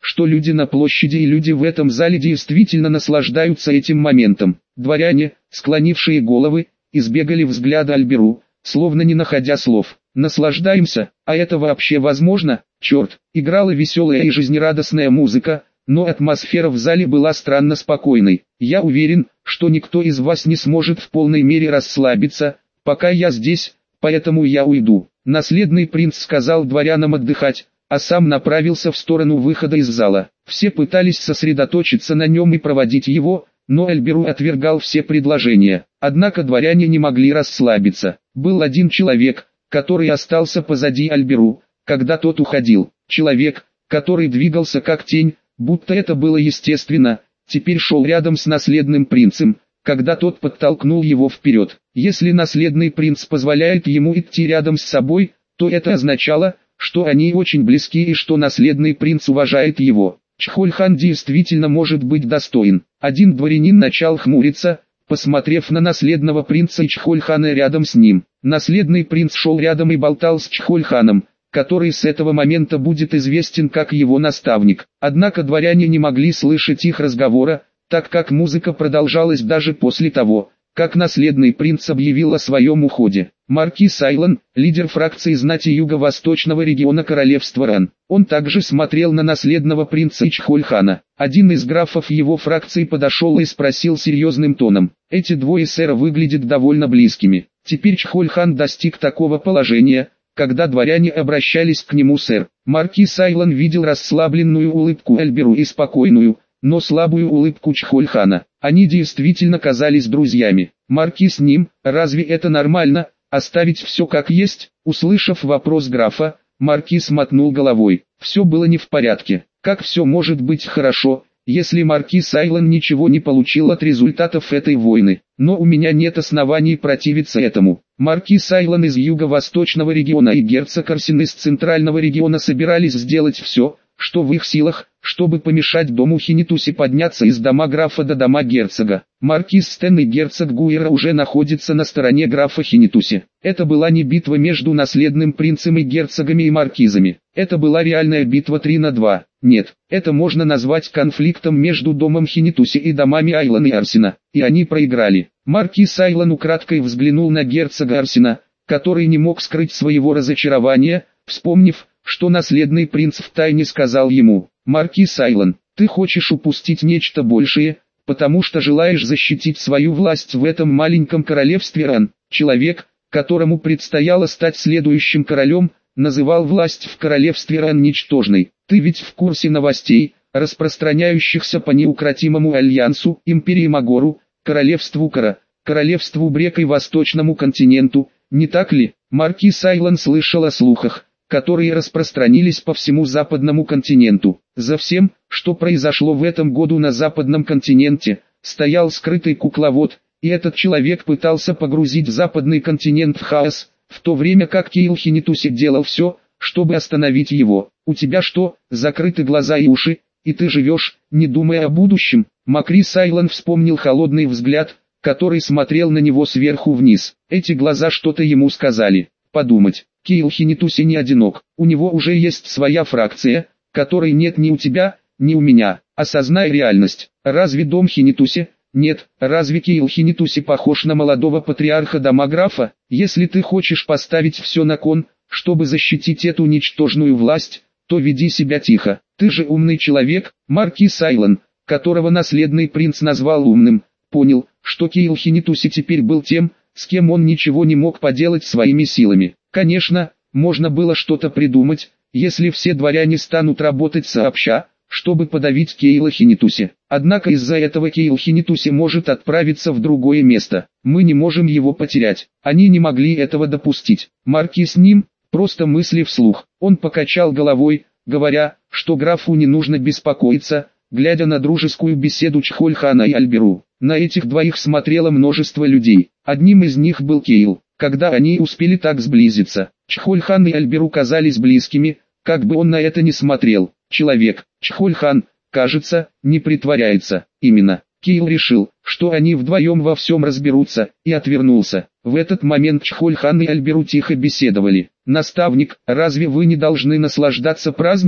что люди на площади и люди в этом зале действительно наслаждаются этим моментом. Дворяне, склонившие головы, избегали взгляда Альберу, словно не находя слов. «Наслаждаемся, а это вообще возможно? Черт!» Играла веселая и жизнерадостная музыка, но атмосфера в зале была странно спокойной. «Я уверен, что никто из вас не сможет в полной мере расслабиться, пока я здесь, поэтому я уйду». Наследный принц сказал дворянам отдыхать, а сам направился в сторону выхода из зала. Все пытались сосредоточиться на нем и проводить его, но Альберу отвергал все предложения. Однако дворяне не могли расслабиться. Был один человек, который остался позади Альберу, когда тот уходил. Человек, который двигался как тень, будто это было естественно, теперь шел рядом с наследным принцем, когда тот подтолкнул его вперед. Если наследный принц позволяет ему идти рядом с собой, то это означало, что они очень близки и что наследный принц уважает его. Чхоль-хан действительно может быть достоин. Один дворянин начал хмуриться, посмотрев на наследного принца и Чхоль-хана рядом с ним. Наследный принц шел рядом и болтал с Чхоль-ханом, который с этого момента будет известен как его наставник. Однако дворяне не могли слышать их разговора, так как музыка продолжалась даже после того, как наследный принц объявил о своем уходе. Маркиз Айлан, лидер фракции знати юго-восточного региона королевства Ран. Он также смотрел на наследного принца и Чхоль-хана. Один из графов его фракции подошел и спросил серьезным тоном: «Эти двое сэра выглядят довольно близкими». Теперь Чхоль-хан достиг такого положения, когда дворяне обращались к нему сэр. Маркиз Айлан видел расслабленную улыбку Альберу и спокойную, но слабую улыбку Чхоль-хана. Они действительно казались друзьями. Маркиз Ним, разве это нормально, оставить все как есть? Услышав вопрос графа, маркиз мотнул головой. Все было не в порядке. Как все может быть хорошо, если маркиз Айлан ничего не получил от результатов этой войны? Но у меня нет оснований противиться этому. Маркиз Айлан из юго-восточного региона и герцог Арсен из центрального региона собирались сделать все, что в их силах, чтобы помешать дому Хинитуси подняться из дома графа до дома герцога. Маркиз Стэн и герцог Гуэра уже находятся на стороне графа Хинитуси. Это была не битва между наследным принцем и герцогами и маркизами. Это была реальная битва три на два. Нет, это можно назвать конфликтом между домом Хинитуси и домами Айлан и Арсена. И они проиграли. Маркиз Айлан украдкой взглянул на герцога Арсена, который не мог скрыть своего разочарования, вспомнив, что наследный принц втайне сказал ему: «Маркиз Айлан, ты хочешь упустить нечто большее, потому что желаешь защитить свою власть в этом маленьком королевстве Ран». Человек, которому предстояло стать следующим королем, называл власть в королевстве Ран ничтожной. Ты ведь в курсе новостей, распространяющихся по неукротимому альянсу, империи Магору, королевству Кара, королевству Брека и восточному континенту, не так ли? Маркиз Айлан слышал о слухах, которые распространились по всему западному континенту. За всем, что произошло в этом году на западном континенте, стоял скрытый кукловод, и этот человек пытался погрузить западный континент в хаос, в то время как Кейл Хинитуси делал все, чтобы остановить его. У тебя что, закрыты глаза и уши, и ты живешь, не думая о будущем? Маркиз Айлан вспомнил холодный взгляд, который смотрел на него сверху вниз. Эти глаза что-то ему сказали. Подумать. Кейл Хинитуси не одинок, у него уже есть своя фракция, которой нет ни у тебя, ни у меня. Осознай реальность. Разве дом Хинитуси? Нет. Разве Кейл Хинитуси похож на молодого патриарха дома графа? Если ты хочешь поставить все на кон, чтобы защитить эту ничтожную власть, то веди себя тихо. Ты же умный человек. Маркиз Айлан, которого наследный принц назвал умным, понял, что Кейл Хинитуси теперь был тем, с кем он ничего не мог поделать своими силами. Конечно, можно было что-то придумать, если все дворяне станут работать сообща, чтобы подавить Кейла Хинитуси. Однако из-за этого Кейл Хинитуси может отправиться в другое место. Мы не можем его потерять. Они не могли этого допустить. Маркиз Ним, просто мысли вслух. Он покачал головой, говоря, что графу не нужно беспокоиться, глядя на дружескую беседу Чхоль-хана и Альберу. На этих двоих смотрело множество людей. Одним из них был Кейл. Когда они успели так сблизиться, Чхоль-хан и Альберу казались близкими, как бы он на это ни смотрел. Человек, Чхоль-хан, кажется, не притворяется. Именно. Кейл решил, что они вдвоем во всем разберутся, и отвернулся. В этот момент Чхоль-хан и Альберу тихо беседовали. «Наставник, разве вы не должны наслаждаться праздником?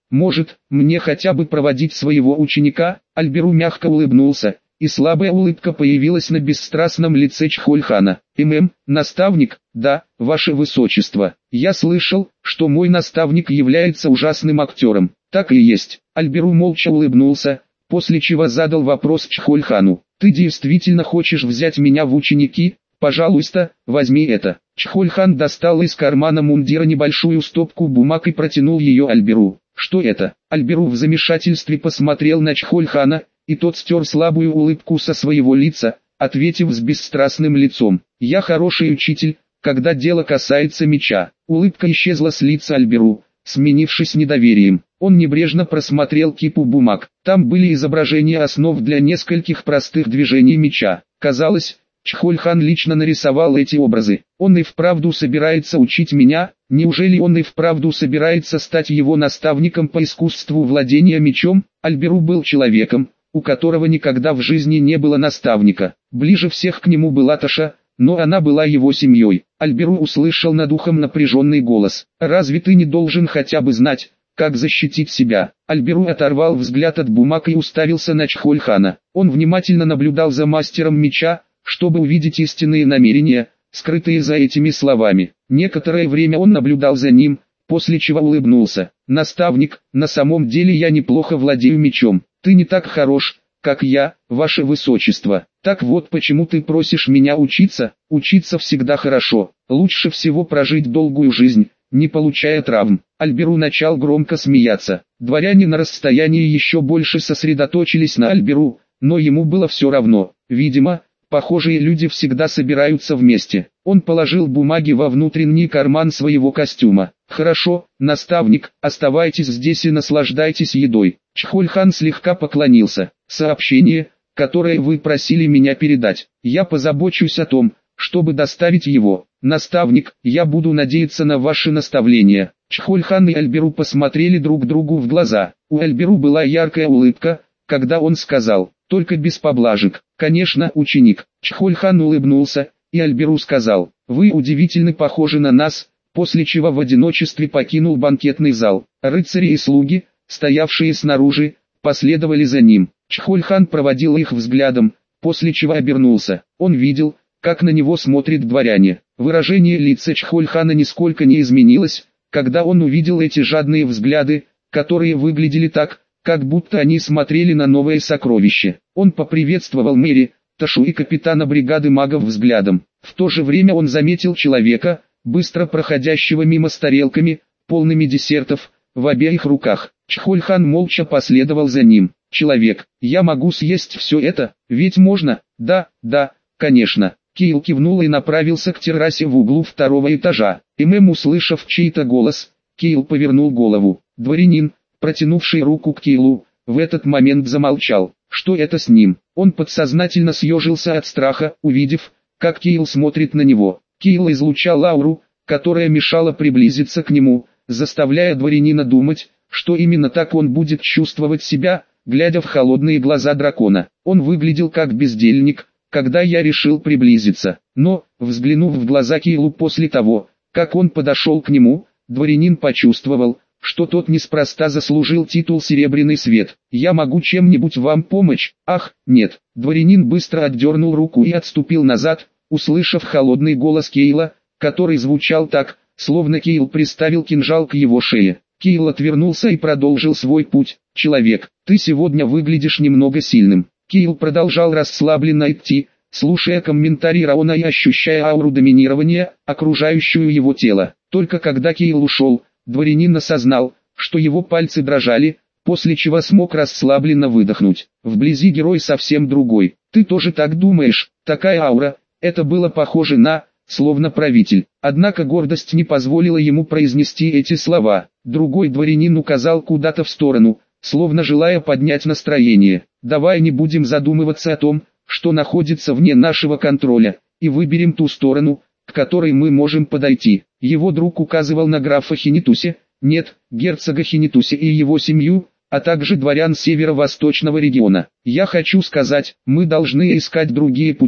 Может, мне хотя бы проводить своего ученика? Альберу мягко улыбнулся, и слабая улыбка появилась на бесстрастном лице Чхольхана. «ММ, наставник?» «Да, ваше высочество. Я слышал, что мой наставник является ужасным актером». «Так и есть». Альберу молча улыбнулся, после чего задал вопрос Чхольхану. «Ты действительно хочешь взять меня в ученики? Пожалуйста, возьми это». Чхольхан достал из кармана мундира небольшую стопку бумаг и протянул ее Альберу. «Что это?» Альберу в замешательстве посмотрел на Чхольхана, и тот стер слабую улыбку со своего лица, ответив с бесстрастным лицом: «Я хороший учитель, когда дело касается меча». Улыбка исчезла с лица Альберу, сменившись недоверием. Он небрежно просмотрел кипу бумаг. Там были изображения основ для нескольких простых движений меча. Казалось, Чхольхан лично нарисовал эти образы. Он и вправду собирается учить меня? Неужели он и вправду собирается стать его наставником по искусству владения мечом? Альберу был человеком, у которого никогда в жизни не было наставника. Ближе всех к нему была Таша, но она была его семьей. Альберу услышал над ухом напряженный голос: «Разве ты не должен хотя бы знать, как защитить себя?» Альберу оторвал взгляд от бумаг и уставился на Чхольхана. Он внимательно наблюдал за мастером меча, чтобы увидеть истинные намерения, скрытые за этими словами. Некоторое время он наблюдал за ним, после чего улыбнулся. «Наставник, на самом деле я неплохо владею мечом. Ты не так хорош, как я, ваше высочество. Так вот почему ты просишь меня учиться?» «Учиться всегда хорошо. Лучше всего прожить долгую жизнь, не получая травм». Альберу начал громко смеяться. Дворяне на расстоянии еще больше сосредоточились на Альберу, но ему было все равно. Видимо, похожие люди всегда собираются вместе. Он положил бумаги во внутренний карман своего костюма. «Хорошо, наставник, оставайтесь здесь и наслаждайтесь едой». Чхольхан слегка поклонился. «Сообщение, которое вы просили меня передать. Я позабочусь о том, чтобы доставить его. Наставник, я буду надеяться на ваши наставления». Чхольхан и Альберу посмотрели друг другу в глаза. У Альберу была яркая улыбка, когда он сказал: «Только без поблажек». «Конечно, ученик». Чхольхан улыбнулся, и Альберу сказал: «Вы удивительно похожи на нас», после чего в одиночестве покинул банкетный зал. Рыцари и слуги, стоявшие снаружи, последовали за ним. Чхольхан проводил их взглядом, после чего обернулся. Он видел, как на него смотрят дворяне. Выражение лица Чхольхана нисколько не изменилось, когда он увидел эти жадные взгляды, которые выглядели так, как будто они смотрели на новое сокровище. Он поприветствовал Мэри, Ташу и капитана бригады магов взглядом. В то же время он заметил человека, быстро проходящего мимо с тарелками, полными десертов, в обеих руках. Чхольхан молча последовал за ним. «Человек, я могу съесть все это, ведь можно?» «Да, да, конечно». Кейл кивнул и направился к террасе в углу второго этажа. ММ, услышав чей-то голос, Кейл повернул голову. Дворянин, протянувший руку к Кейлу, в этот момент замолчал. Что это с ним? Он подсознательно съежился от страха, увидев, как Кейл смотрит на него. Кейл излучал ауру, которая мешала приблизиться к нему, заставляя дворянина думать, что именно так он будет чувствовать себя, глядя в холодные глаза дракона. Он выглядел как бездельник, когда я решил приблизиться. Но, взглянув в глаза Кейлу после того, как он подошел к нему, дворянин почувствовал, что тот неспроста заслужил титул «Серебряный свет». «Я могу чем-нибудь вам помочь?» «Ах, нет». Дворянин быстро отдернул руку и отступил назад, услышав холодный голос Кейла, который звучал так, словно Кейл приставил кинжал к его шее. Кейл отвернулся и продолжил свой путь. «Человек, ты сегодня выглядишь немного сильным». Кейл продолжал расслабленно идти, слушая комментарии Раона и ощущая ауру доминирования, окружающую его тело. Только когда Кейл ушел, дворянин осознал, что его пальцы дрожали, после чего смог расслабленно выдохнуть. Вблизи герой совсем другой. «Ты тоже так думаешь?» Такая аура, это было похоже на, словно правитель. Однако гордость не позволила ему произнести эти слова. Другой дворянин указал куда-то в сторону, словно желая поднять настроение. «Давай не будем задумываться о том, что находится вне нашего контроля, и выберем ту сторону, к которой мы можем подойти». Его друг указывал на графа Хинитуси, нет, герцога Хинитуси и его семью, а также дворян северо-восточного региона. «Я хочу сказать, мы должны искать другие пути,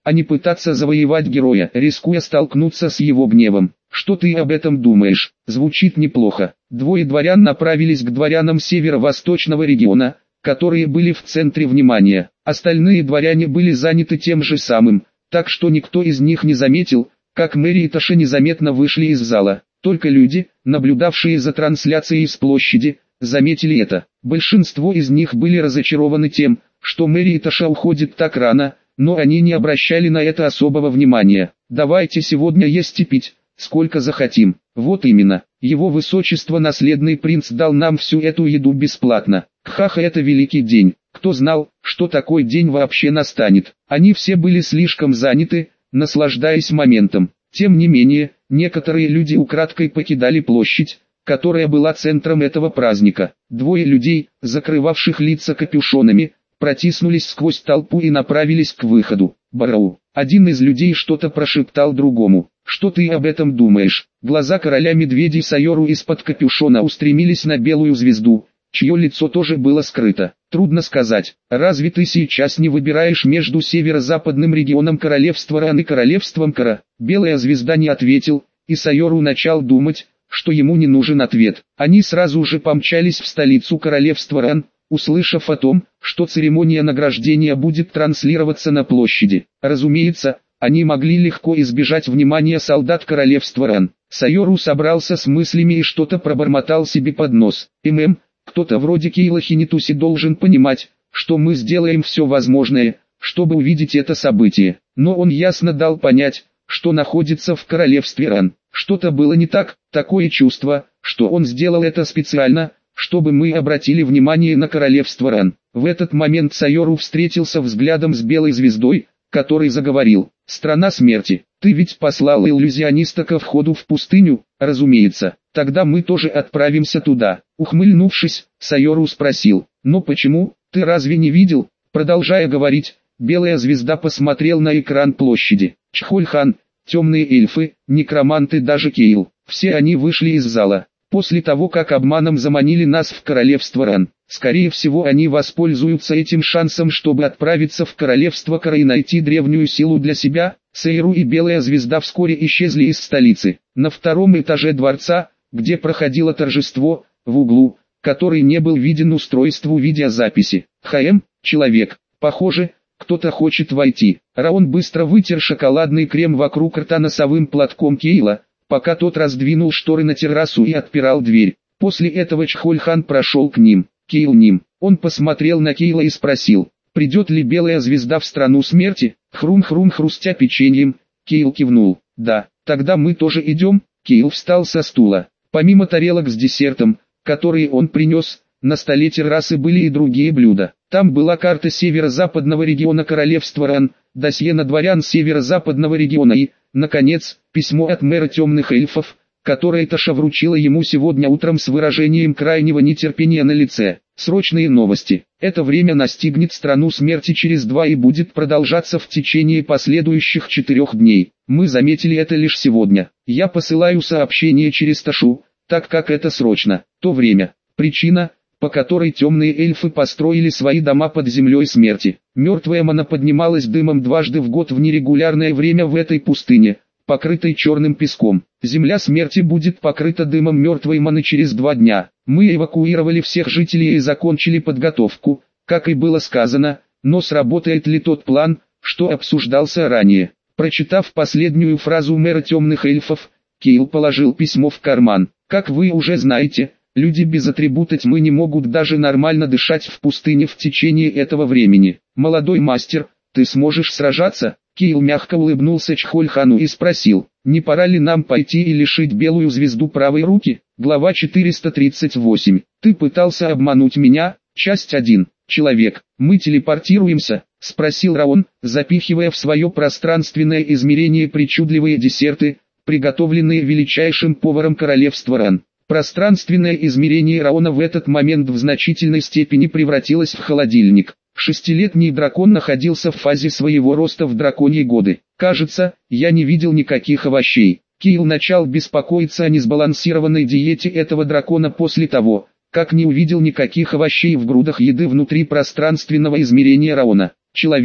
а не пытаться завоевать героя, рискуя столкнуться с его гневом. Что ты об этом думаешь? Звучит неплохо. Двое дворян направились к дворянам северо-восточного региона, которые были в центре внимания. Остальные дворяне были заняты тем же самым, так что никто из них не заметил, как Мэри и Таша незаметно вышли из зала. Только люди, наблюдавшие за трансляцией с площади, заметили это. Большинство из них были разочарованы тем, что Мэри и Таша уходят так рано, но они не обращали на это особого внимания. «Давайте сегодня есть и пить, сколько захотим». Вот именно, его высочество наследный принц дал нам всю эту еду бесплатно. Кхаха, это великий день. Кто знал, что такой день вообще настанет? Они все были слишком заняты, наслаждаясь моментом. Тем не менее, некоторые люди украдкой покидали площадь, которая была центром этого праздника. Двое людей, закрывавших лица капюшонами, протиснулись сквозь толпу и направились к выходу. «Бароу». Один из людей что-то прошептал другому. «Что ты об этом думаешь?» Глаза короля медведей Сайору из-под капюшона устремились на белую звезду, чье лицо тоже было скрыто. «Трудно сказать. Разве ты сейчас не выбираешь между северо-западным регионом королевства Ран и королевством Кара?» Белая звезда не ответил, и Сайору начал думать, что ему не нужен ответ. Они сразу же помчались в столицу королевства Ран, услышав о том, что церемония награждения будет транслироваться на площади. Разумеется, они могли легко избежать внимания солдат королевства Ран. Сайору собрался с мыслями и что-то пробормотал себе под нос. «ММ, кто-то вроде Кейла Хинитуси должен понимать, что мы сделаем все возможное, чтобы увидеть это событие». Но он ясно дал понять, что находится в королевстве Ран. Что-то было не так, такое чувство, что он сделал это специально, чтобы мы обратили внимание на королевство Ран. В этот момент Сайору встретился взглядом с белой звездой, который заговорил. «Страна смерти, ты ведь послал иллюзиониста ко входу в пустыню?» «Разумеется, тогда мы тоже отправимся туда». Ухмыльнувшись, Сайору спросил: «Но почему, ты разве не видел?» Продолжая говорить, белая звезда посмотрел на экран площади. Чхольхан, темные эльфы, некроманты, даже Кейл, все они вышли из зала. После того, как обманом заманили нас в королевство Ран, скорее всего они воспользуются этим шансом, чтобы отправиться в королевство Кара и найти древнюю силу для себя. Сейру и Белая звезда вскоре исчезли из столицы. На втором этаже дворца, где проходило торжество, в углу, который не был виден устройству видеозаписи. «ХМ, человек, похоже, кто-то хочет войти». Раон быстро вытер шоколадный крем вокруг рта носовым платком Кейла, пока тот раздвинул шторы на террасу и отпирал дверь. После этого Чхольхан прошел к ним. «Кейл Ним». Он посмотрел на Кейла и спросил: «Придет ли Белая звезда в страну смерти?» Хрум-хрум, хрустя печеньем, Кейл кивнул. «Да, тогда мы тоже идем». Кейл встал со стула. Помимо тарелок с десертом, которые он принес, на столе террасы были и другие блюда. Там была карта северо-западного региона королевства Ран, досье на дворян северо-западного региона и, наконец, письмо от мэра темных эльфов, которое Таша вручила ему сегодня утром с выражением крайнего нетерпения на лице. Срочные новости. Это время настигнет страну смерти через два и будет продолжаться в течение последующих четырех дней. Мы заметили это лишь сегодня. Я посылаю сообщение через Ташу, так как это срочно. То время. Причина, по которой темные эльфы построили свои дома под землей смерти. Мертвая мана поднималась дымом дважды в год в нерегулярное время в этой пустыне, покрытой черным песком. Земля смерти будет покрыта дымом мертвой маны через два дня. Мы эвакуировали всех жителей и закончили подготовку, как и было сказано, но сработает ли тот план, что обсуждался ранее? Прочитав последнюю фразу мэра темных эльфов, Кейл положил письмо в карман. Как вы уже знаете, люди без атрибута тьмы не могут даже нормально дышать в пустыне в течение этого времени. Молодой мастер, ты сможешь сражаться? Кейл мягко улыбнулся Чхольхану и спросил: «Не пора ли нам пойти и лишить Белую звезду правой руки?» Глава четыреста тридцать восемь. «Ты пытался обмануть меня?» Часть один. «Человек, мы телепортируемся?» — спросил Раон, запихивая в свое пространственное измерение причудливые десерты, приготовленные величайшим поваром королевства Ран. Пространственное измерение Раона в этот момент в значительной степени превратилось в холодильник. Шестилетний дракон находился в фазе своего роста в драконьи годы. «Кажется, я не видел никаких овощей». Кейл начал беспокоиться о несбалансированной диете этого дракона после того, как не увидел никаких овощей в грудах еды внутри пространственного измерения Раона. «Человек,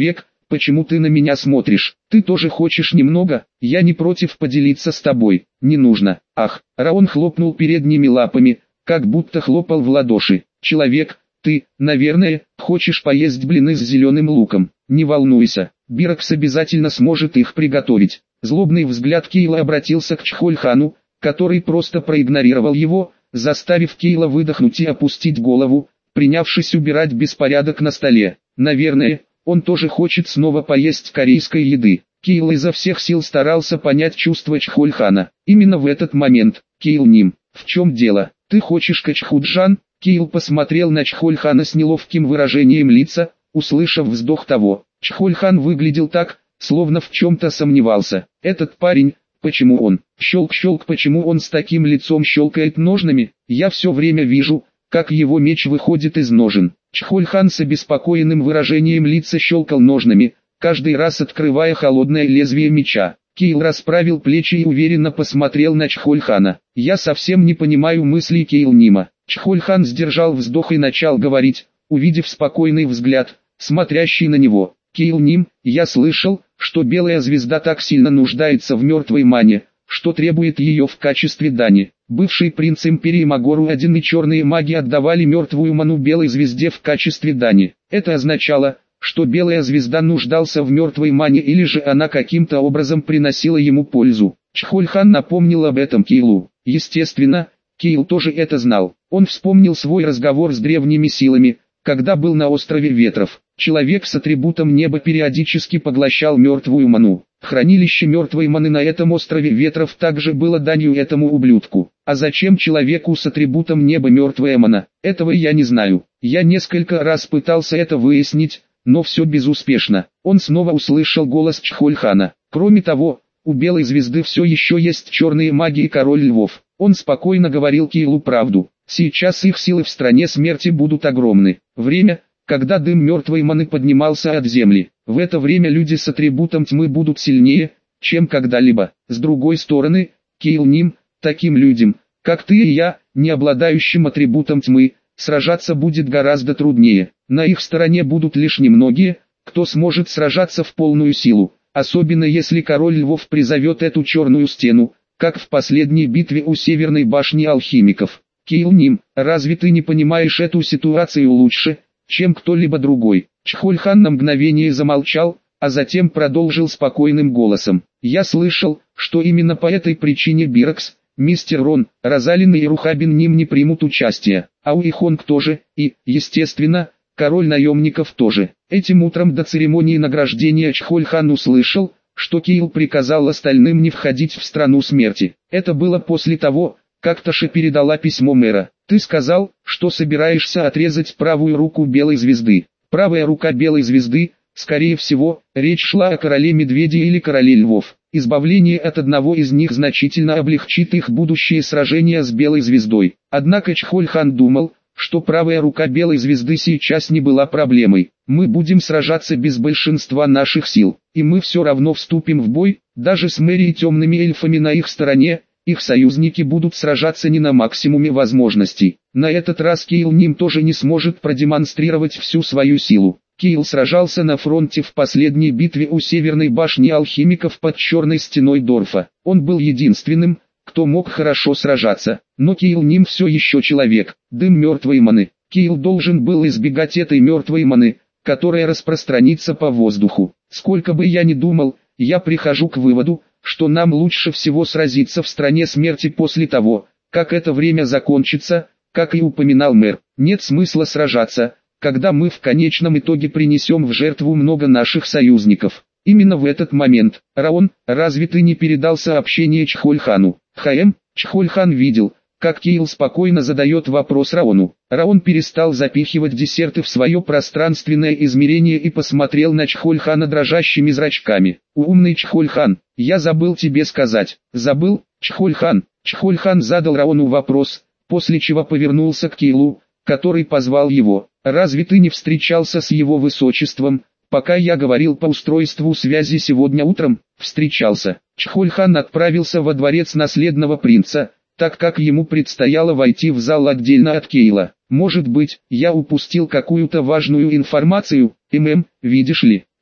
почему ты на меня смотришь? Ты тоже хочешь немного? Я не против поделиться с тобой. Не нужно. Ах, Раон хлопнул передними лапами, как будто хлопал в ладоши. Человек, ты, наверное, хочешь поесть блины с зеленым луком. Не волнуйся, Бирокс обязательно сможет их приготовить. Злобный взгляд Кейла обратился к Чхольхану, который просто проигнорировал его, заставив Кейла выдохнуть и опустить голову, принявшись убирать беспорядок на столе. Наверное, он тоже хочет снова поесть корейской еды. Кейл изо всех сил старался понять чувства Чхольхана. Именно в этот момент, Кейл Ним, в чем дело? Ты хочешь Качхуджан? Кейл посмотрел на Чхольхана с неловким выражением лица, услышав вздох того. Чхольхан выглядел так, словно в чем-то сомневался. Этот парень, почему он, щелк-щелк, почему он с таким лицом щелкает ножнами? Я все время вижу, как его меч выходит из ножен. Чхольхан с обеспокоенным выражением лица щелкал ножнами, каждый раз открывая холодное лезвие меча. Кейл расправил плечи и уверенно посмотрел на Чхольхана. «Я совсем не понимаю мыслей Кейл Нима». Чхольхан сдержал вздох и начал говорить, увидев спокойный взгляд, смотрящий на него. «Кейл Ним, я слышал, что Белая Звезда так сильно нуждается в мертвой мане, что требует ее в качестве дани. Бывший принц Империи Магору-один и черные маги отдавали мертвую ману Белой Звезде в качестве дани. Это означало, что Белая Звезда нуждался в мертвой мане или же она каким-то образом приносила ему пользу». Чхольхан напомнил об этом Кейлу. Естественно, Кейл тоже это знал. Он вспомнил свой разговор с древними силами, когда был на острове Ветров. Человек с атрибутом неба периодически поглощал мертвую ману. Хранилище мертвой маны на этом острове Ветров также было данью этому ублюдку. А зачем человеку с атрибутом неба мертвая мана? Этого я не знаю. Я несколько раз пытался это выяснить, но все безуспешно. Он снова услышал голос Чхольхана. Кроме того, у Белой Звезды все еще есть черные маги и король львов. Он спокойно говорил Кейлу правду. Сейчас их силы в стране смерти будут огромны. Время, когда дым мертвой маны поднимался от земли. В это время люди с атрибутом тьмы будут сильнее, чем когда-либо. С другой стороны, Кейл Ним, таким людям, как ты и я, не обладающим атрибутом тьмы, сражаться будет гораздо труднее. На их стороне будут лишь немногие, кто сможет сражаться в полную силу, особенно если король львов призовет эту черную стену, как в последней битве у Северной башни алхимиков. Кейл Ним, разве ты не понимаешь эту ситуацию лучше, чем кто-либо другой? Чхольхан на мгновение замолчал, а затем продолжил спокойным голосом. Я слышал, что именно по этой причине Бирокс, мистер Рон, Розалин и Рухабин Ним не примут участие, а Уихонг тоже, и, естественно, король наемников тоже. Этим утром до церемонии награждения Чхольхан услышал, что Кейл приказал остальным не входить в страну смерти. Это было после того, как Таша передала письмо мэра. Ты сказал, что собираешься отрезать правую руку Белой Звезды. Правая рука Белой Звезды, скорее всего, речь шла о короле Медведей или короле Львов. Избавление от одного из них значительно облегчит их будущее сражение с Белой Звездой. Однако Чхольхан думал, что правая рука Белой Звезды сейчас не была проблемой. Мы будем сражаться без большинства наших сил, и мы все равно вступим в бой, даже с Мэри и темными эльфами на их стороне. Их союзники будут сражаться не на максимуме возможностей. На этот раз Кейл Ним тоже не сможет продемонстрировать всю свою силу. Кейл сражался на фронте в последней битве у Северной башни алхимиков под черной стеной Дорфа. Он был единственным, кто мог хорошо сражаться. Но Кейл Ним все еще человек. Дым мертвой маны. Кейл должен был избегать этой мертвой маны, которая распространится по воздуху. Сколько бы я ни думал, я прихожу к выводу, что нам лучше всего сразиться в стране смерти после того, как это время закончится, как и упоминал мэр. Нет смысла сражаться, когда мы в конечном итоге принесем в жертву много наших союзников. Именно в этот момент, Раон, разве ты не передал сообщение Чхольхану? Хаэм, Чхольхан видел, как Кейл спокойно задает вопрос Раону. Раон перестал запихивать десерты в свое пространственное измерение и посмотрел на Чхольхана дрожащими зрачками. «Умный Чхольхан, я забыл тебе сказать». «Забыл, Чхольхан?» Чхольхан задал Раону вопрос, после чего повернулся к Кейлу, который позвал его. «Разве ты не встречался с его высочеством, пока я говорил по устройству связи сегодня утром?» «Встречался». Чхольхан отправился во дворец наследного принца, так как ему предстояло войти в зал отдельно от Кейла. «Может быть, я упустил какую-то важную информацию, ММ, видишь ли?»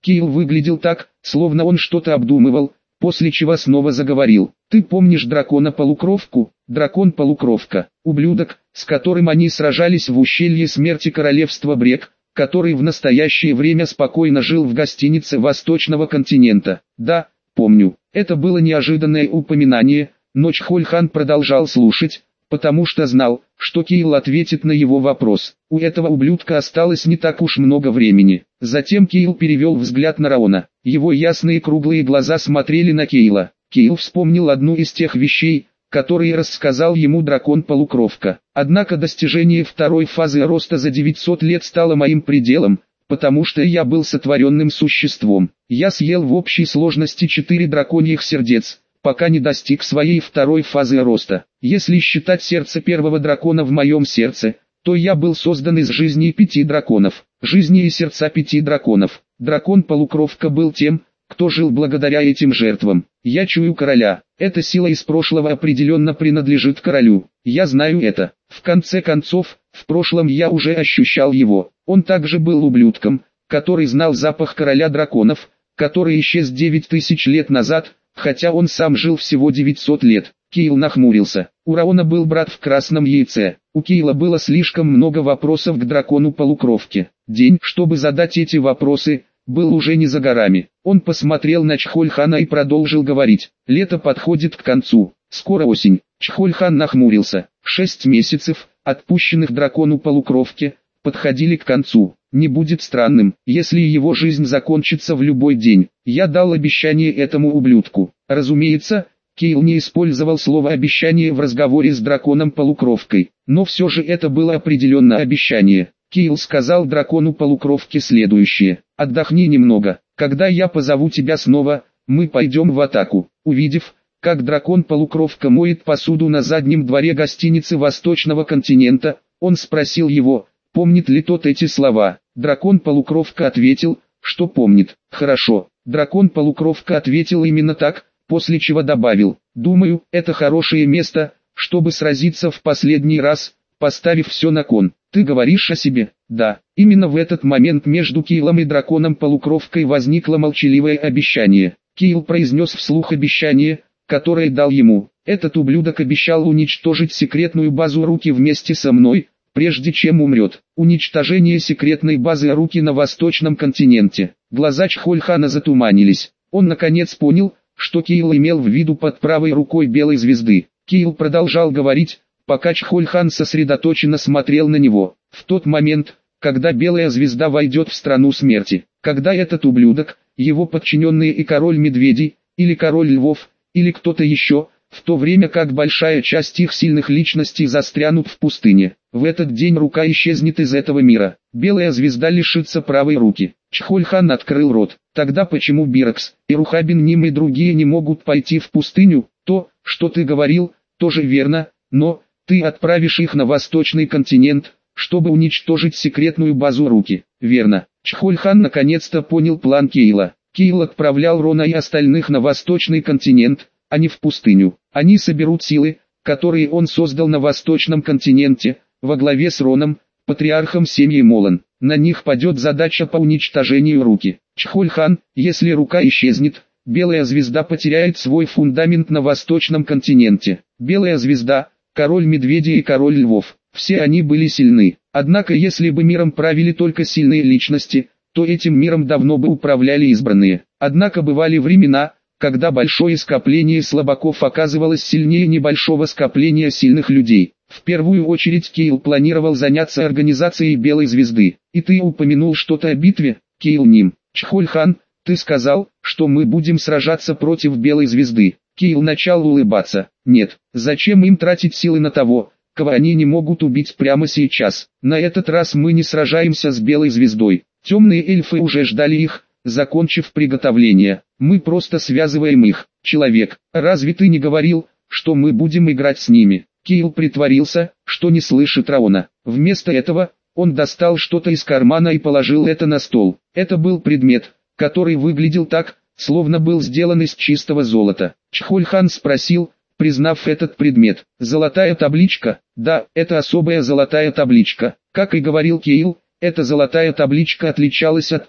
Кейл выглядел так, словно он что-то обдумывал, после чего снова заговорил. «Ты помнишь дракона-полукровку? Дракон-полукровка, ублюдок, с которым они сражались в ущелье смерти королевства Брек, который в настоящее время спокойно жил в гостинице Восточного континента». «Да, помню». Это было неожиданное упоминание, но Чхоль-хан продолжал слушать, потому что знал, что Кейл ответит на его вопрос. У этого ублюдка осталось не так уж много времени. Затем Кейл перевел взгляд на Раона. Его ясные круглые глаза смотрели на Кейла. Кейл вспомнил одну из тех вещей, которые рассказал ему дракон-полукровка. Однако достижение второй фазы роста за девятьсот лет стало моим пределом, потому что я был сотворенным существом. Я съел в общей сложности четыре драконьих сердец, пока не достиг своей второй фазы роста. Если считать сердце первого дракона в моем сердце, то я был создан из жизни пяти драконов, жизни и сердца пяти драконов. Дракон-полукровка был тем, кто жил благодаря этим жертвам. Я чую короля. Эта сила из прошлого определенно принадлежит королю. Я знаю это. В конце концов, в прошлом я уже ощущал его. Он также был ублюдком, который знал запах короля драконов, который исчез девять тысяч лет назад, хотя он сам жил всего девятьсот лет. Кейл нахмурился. У Раона был брат в красном яйце. У Кейла было слишком много вопросов к дракону-полукровке. День, чтобы задать эти вопросы, был уже не за горами. Он посмотрел на Чхоль-хана и продолжил говорить. Лето подходит к концу. Скоро осень. Чхоль-хан нахмурился. Шесть месяцев, отпущенных дракону-полукровке, подходили к концу. Не будет странным, если его жизнь закончится в любой день. Я дал обещание этому ублюдку. Разумеется, Кейл не использовал слово «обещание» в разговоре с драконом-полукровкой, но все же это было определенно обещание. Кейл сказал дракону-полукровке следующее. «Отдохни немного. Когда я позову тебя снова, мы пойдем в атаку». Увидев, как дракон-полукровка моет посуду на заднем дворе гостиницы Восточного континента, он спросил его, помнит ли тот эти слова. Дракон-полукровка ответил, что помнит. «Хорошо». Дракон-полукровка ответил именно так, после чего добавил, «Думаю, это хорошее место, чтобы сразиться в последний раз, поставив все на кон». «Ты говоришь о себе?» «Да». Именно в этот момент между Кейлом и драконом-полукровкой возникло молчаливое обещание. Кейл произнес вслух обещание, которое дал ему. «Этот ублюдок обещал уничтожить секретную базу Руки вместе со мной, прежде чем умрет». Уничтожение секретной базы Руки на Восточном континенте. Глаза Чхоль-хана затуманились. Он наконец понял, что Кейл имел в виду под правой рукой белой звезды. Кейл продолжал говорить, пока Чхоль-хан сосредоточенно смотрел на него. В тот момент, когда белая звезда войдет в страну смерти, когда этот ублюдок, его подчиненные и король медведей, или король львов, или кто-то еще, в то время как большая часть их сильных личностей застрянут в пустыне, в этот день рука исчезнет из этого мира. Белая звезда лишится правой руки. Чхоль-хан открыл рот. Тогда почему Биракс, Ирухабин Ним и другие не могут пойти в пустыню? То, что ты говорил, тоже верно, но ты отправишь их на Восточный континент, чтобы уничтожить секретную базу Руки. Верно. Чхоль-хан наконец-то понял план Кейла. Кейл отправлял Рона и остальных на Восточный континент, а не в пустыню. Они соберут силы, которые он создал на Восточном континенте, во главе с Роном, патриархом семьи Молан. На них падет задача по уничтожению Руки. Чхоль-хан, если Рука исчезнет, Белая звезда потеряет свой фундамент на Восточном континенте. Белая звезда, король медведей и король львов, все они были сильны. Однако если бы миром правили только сильные личности, то этим миром давно бы управляли избранные. Однако бывали времена, когда большое скопление слабаков оказывалось сильнее небольшого скопления сильных людей. В первую очередь Кейл планировал заняться организацией Белой звезды. И ты упомянул что-то о битве, Кейл Ним. Чхоль-хан, ты сказал, что мы будем сражаться против Белой звезды. Кейл начал улыбаться. Нет, зачем им тратить силы на того, кого они не могут убить прямо сейчас? На этот раз мы не сражаемся с Белой звездой. Темные эльфы уже ждали их, закончив приготовление. Мы просто связываем их. Человек, разве ты не говорил, что мы будем играть с ними? Кейл притворился, что не слышит Раона. Вместо этого, он достал что-то из кармана и положил это на стол. Это был предмет, который выглядел так, словно был сделан из чистого золота. Чхоль-хан спросил, признав этот предмет. Золотая табличка? Да, это особая золотая табличка. Как и говорил Кейл, эта золотая табличка отличалась от той,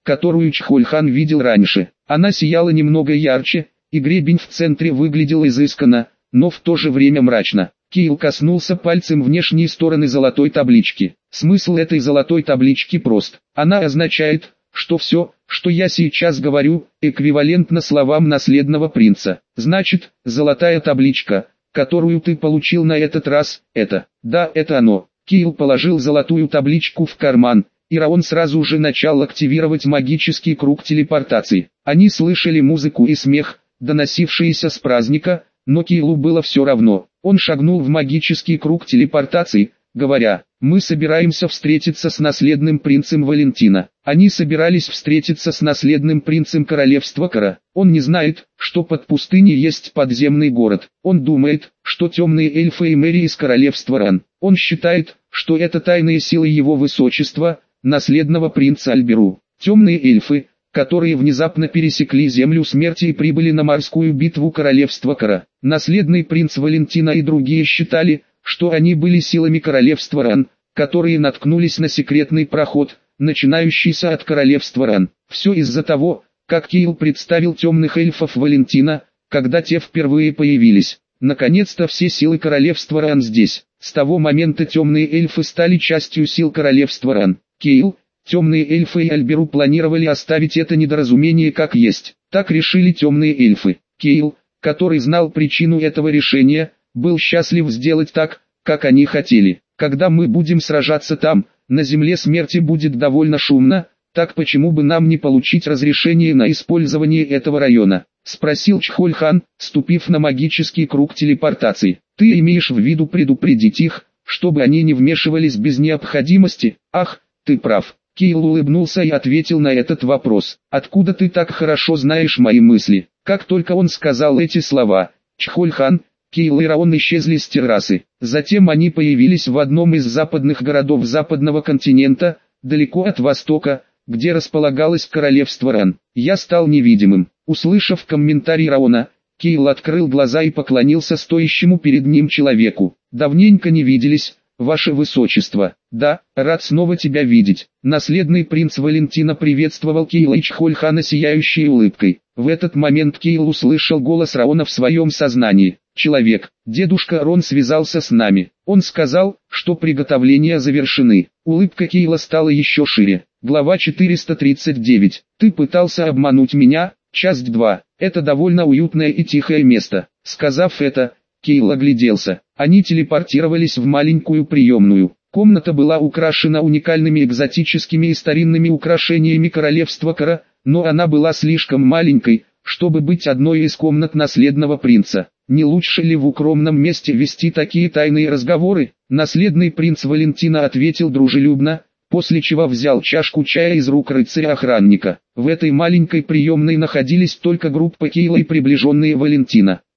которую Чхольхан видел раньше. Она сияла немного ярче, и гребень в центре выглядел изысканно, но в то же время мрачно. Кейл коснулся пальцем внешней стороны золотой таблички. Смысл этой золотой таблички прост. Она означает, что все, что я сейчас говорю, эквивалентно словам наследного принца. Значит, золотая табличка, которую ты получил на этот раз, это. Да, это оно. Кейл положил золотую табличку в карман, и Раон сразу же начал активировать магический круг телепортации. Они слышали музыку и смех, доносившиеся с праздника, но Кейлу было все равно. Он шагнул в магический круг телепортации, говоря: «Мы собираемся встретиться с наследным принцем Валентина». Они собирались встретиться с наследным принцем королевства Кара. Он не знает, что под пустыней есть подземный город. Он думает, что темные эльфы и Мэри из королевства Ран. Он считает, что это тайные силы его высочества, наследного принца Альберу. Темные эльфы, которые внезапно пересекли землю смерти и прибыли на морскую битву королевства Кара. Наследный принц Валентина и другие считали, что они были силами королевства Ран, которые наткнулись на секретный проход, начинающийся от королевства Ран. Все из-за того, как Кейл представил темных эльфов Валентина, когда те впервые появились. Наконец-то все силы королевства Ран здесь. С того момента темные эльфы стали частью сил королевства Ран. Кейл, темные эльфы и Альберу планировали оставить это недоразумение как есть. Так решили темные эльфы. Кейл, который знал причину этого решения, был счастлив сделать так, как они хотели. Когда мы будем сражаться там, на земле смерти будет довольно шумно, так почему бы нам не получить разрешение на использование этого района? Спросил Чхольхан, ступив на магический круг телепортации. Ты имеешь в виду предупредить их, чтобы они не вмешивались без необходимости? Ах, ты прав. Кейл улыбнулся и ответил на этот вопрос. Откуда ты так хорошо знаешь мои мысли? Как только он сказал эти слова, Чхольхан, Кейл и Раон исчезли с террасы. Затем они появились в одном из западных городов западного континента, далеко от востока, где располагалось королевство Ран. Я стал невидимым. Услышав комментарий Раона, Кейл открыл глаза и поклонился стоящему перед ним человеку. Давненько не виделись, ваше высочество. Да, рад снова тебя видеть. Наследный принц Валентина приветствовал Кейла и Чхольхана сияющей улыбкой. В этот момент Кейл услышал голос Раона в своем сознании. «Человек, дедушка Рон связался с нами. Он сказал, что приготовления завершены». Улыбка Кейла стала еще шире. Глава четыреста тридцать девять. «Ты пытался обмануть меня?» Часть два. «Это довольно уютное и тихое место». Сказав это, Кейл огляделся. Они телепортировались в маленькую приемную. Комната была украшена уникальными экзотическими и старинными украшениями королевства Кара, но она была слишком маленькой, чтобы быть одной из комнат наследного принца. Не лучше ли в укромном месте вести такие тайные разговоры? Наследный принц Валентина ответил дружелюбно, после чего взял чашку чая из рук рыцаря-охранника. В этой маленькой приемной находились только группа Кейла и приближенные Валентина.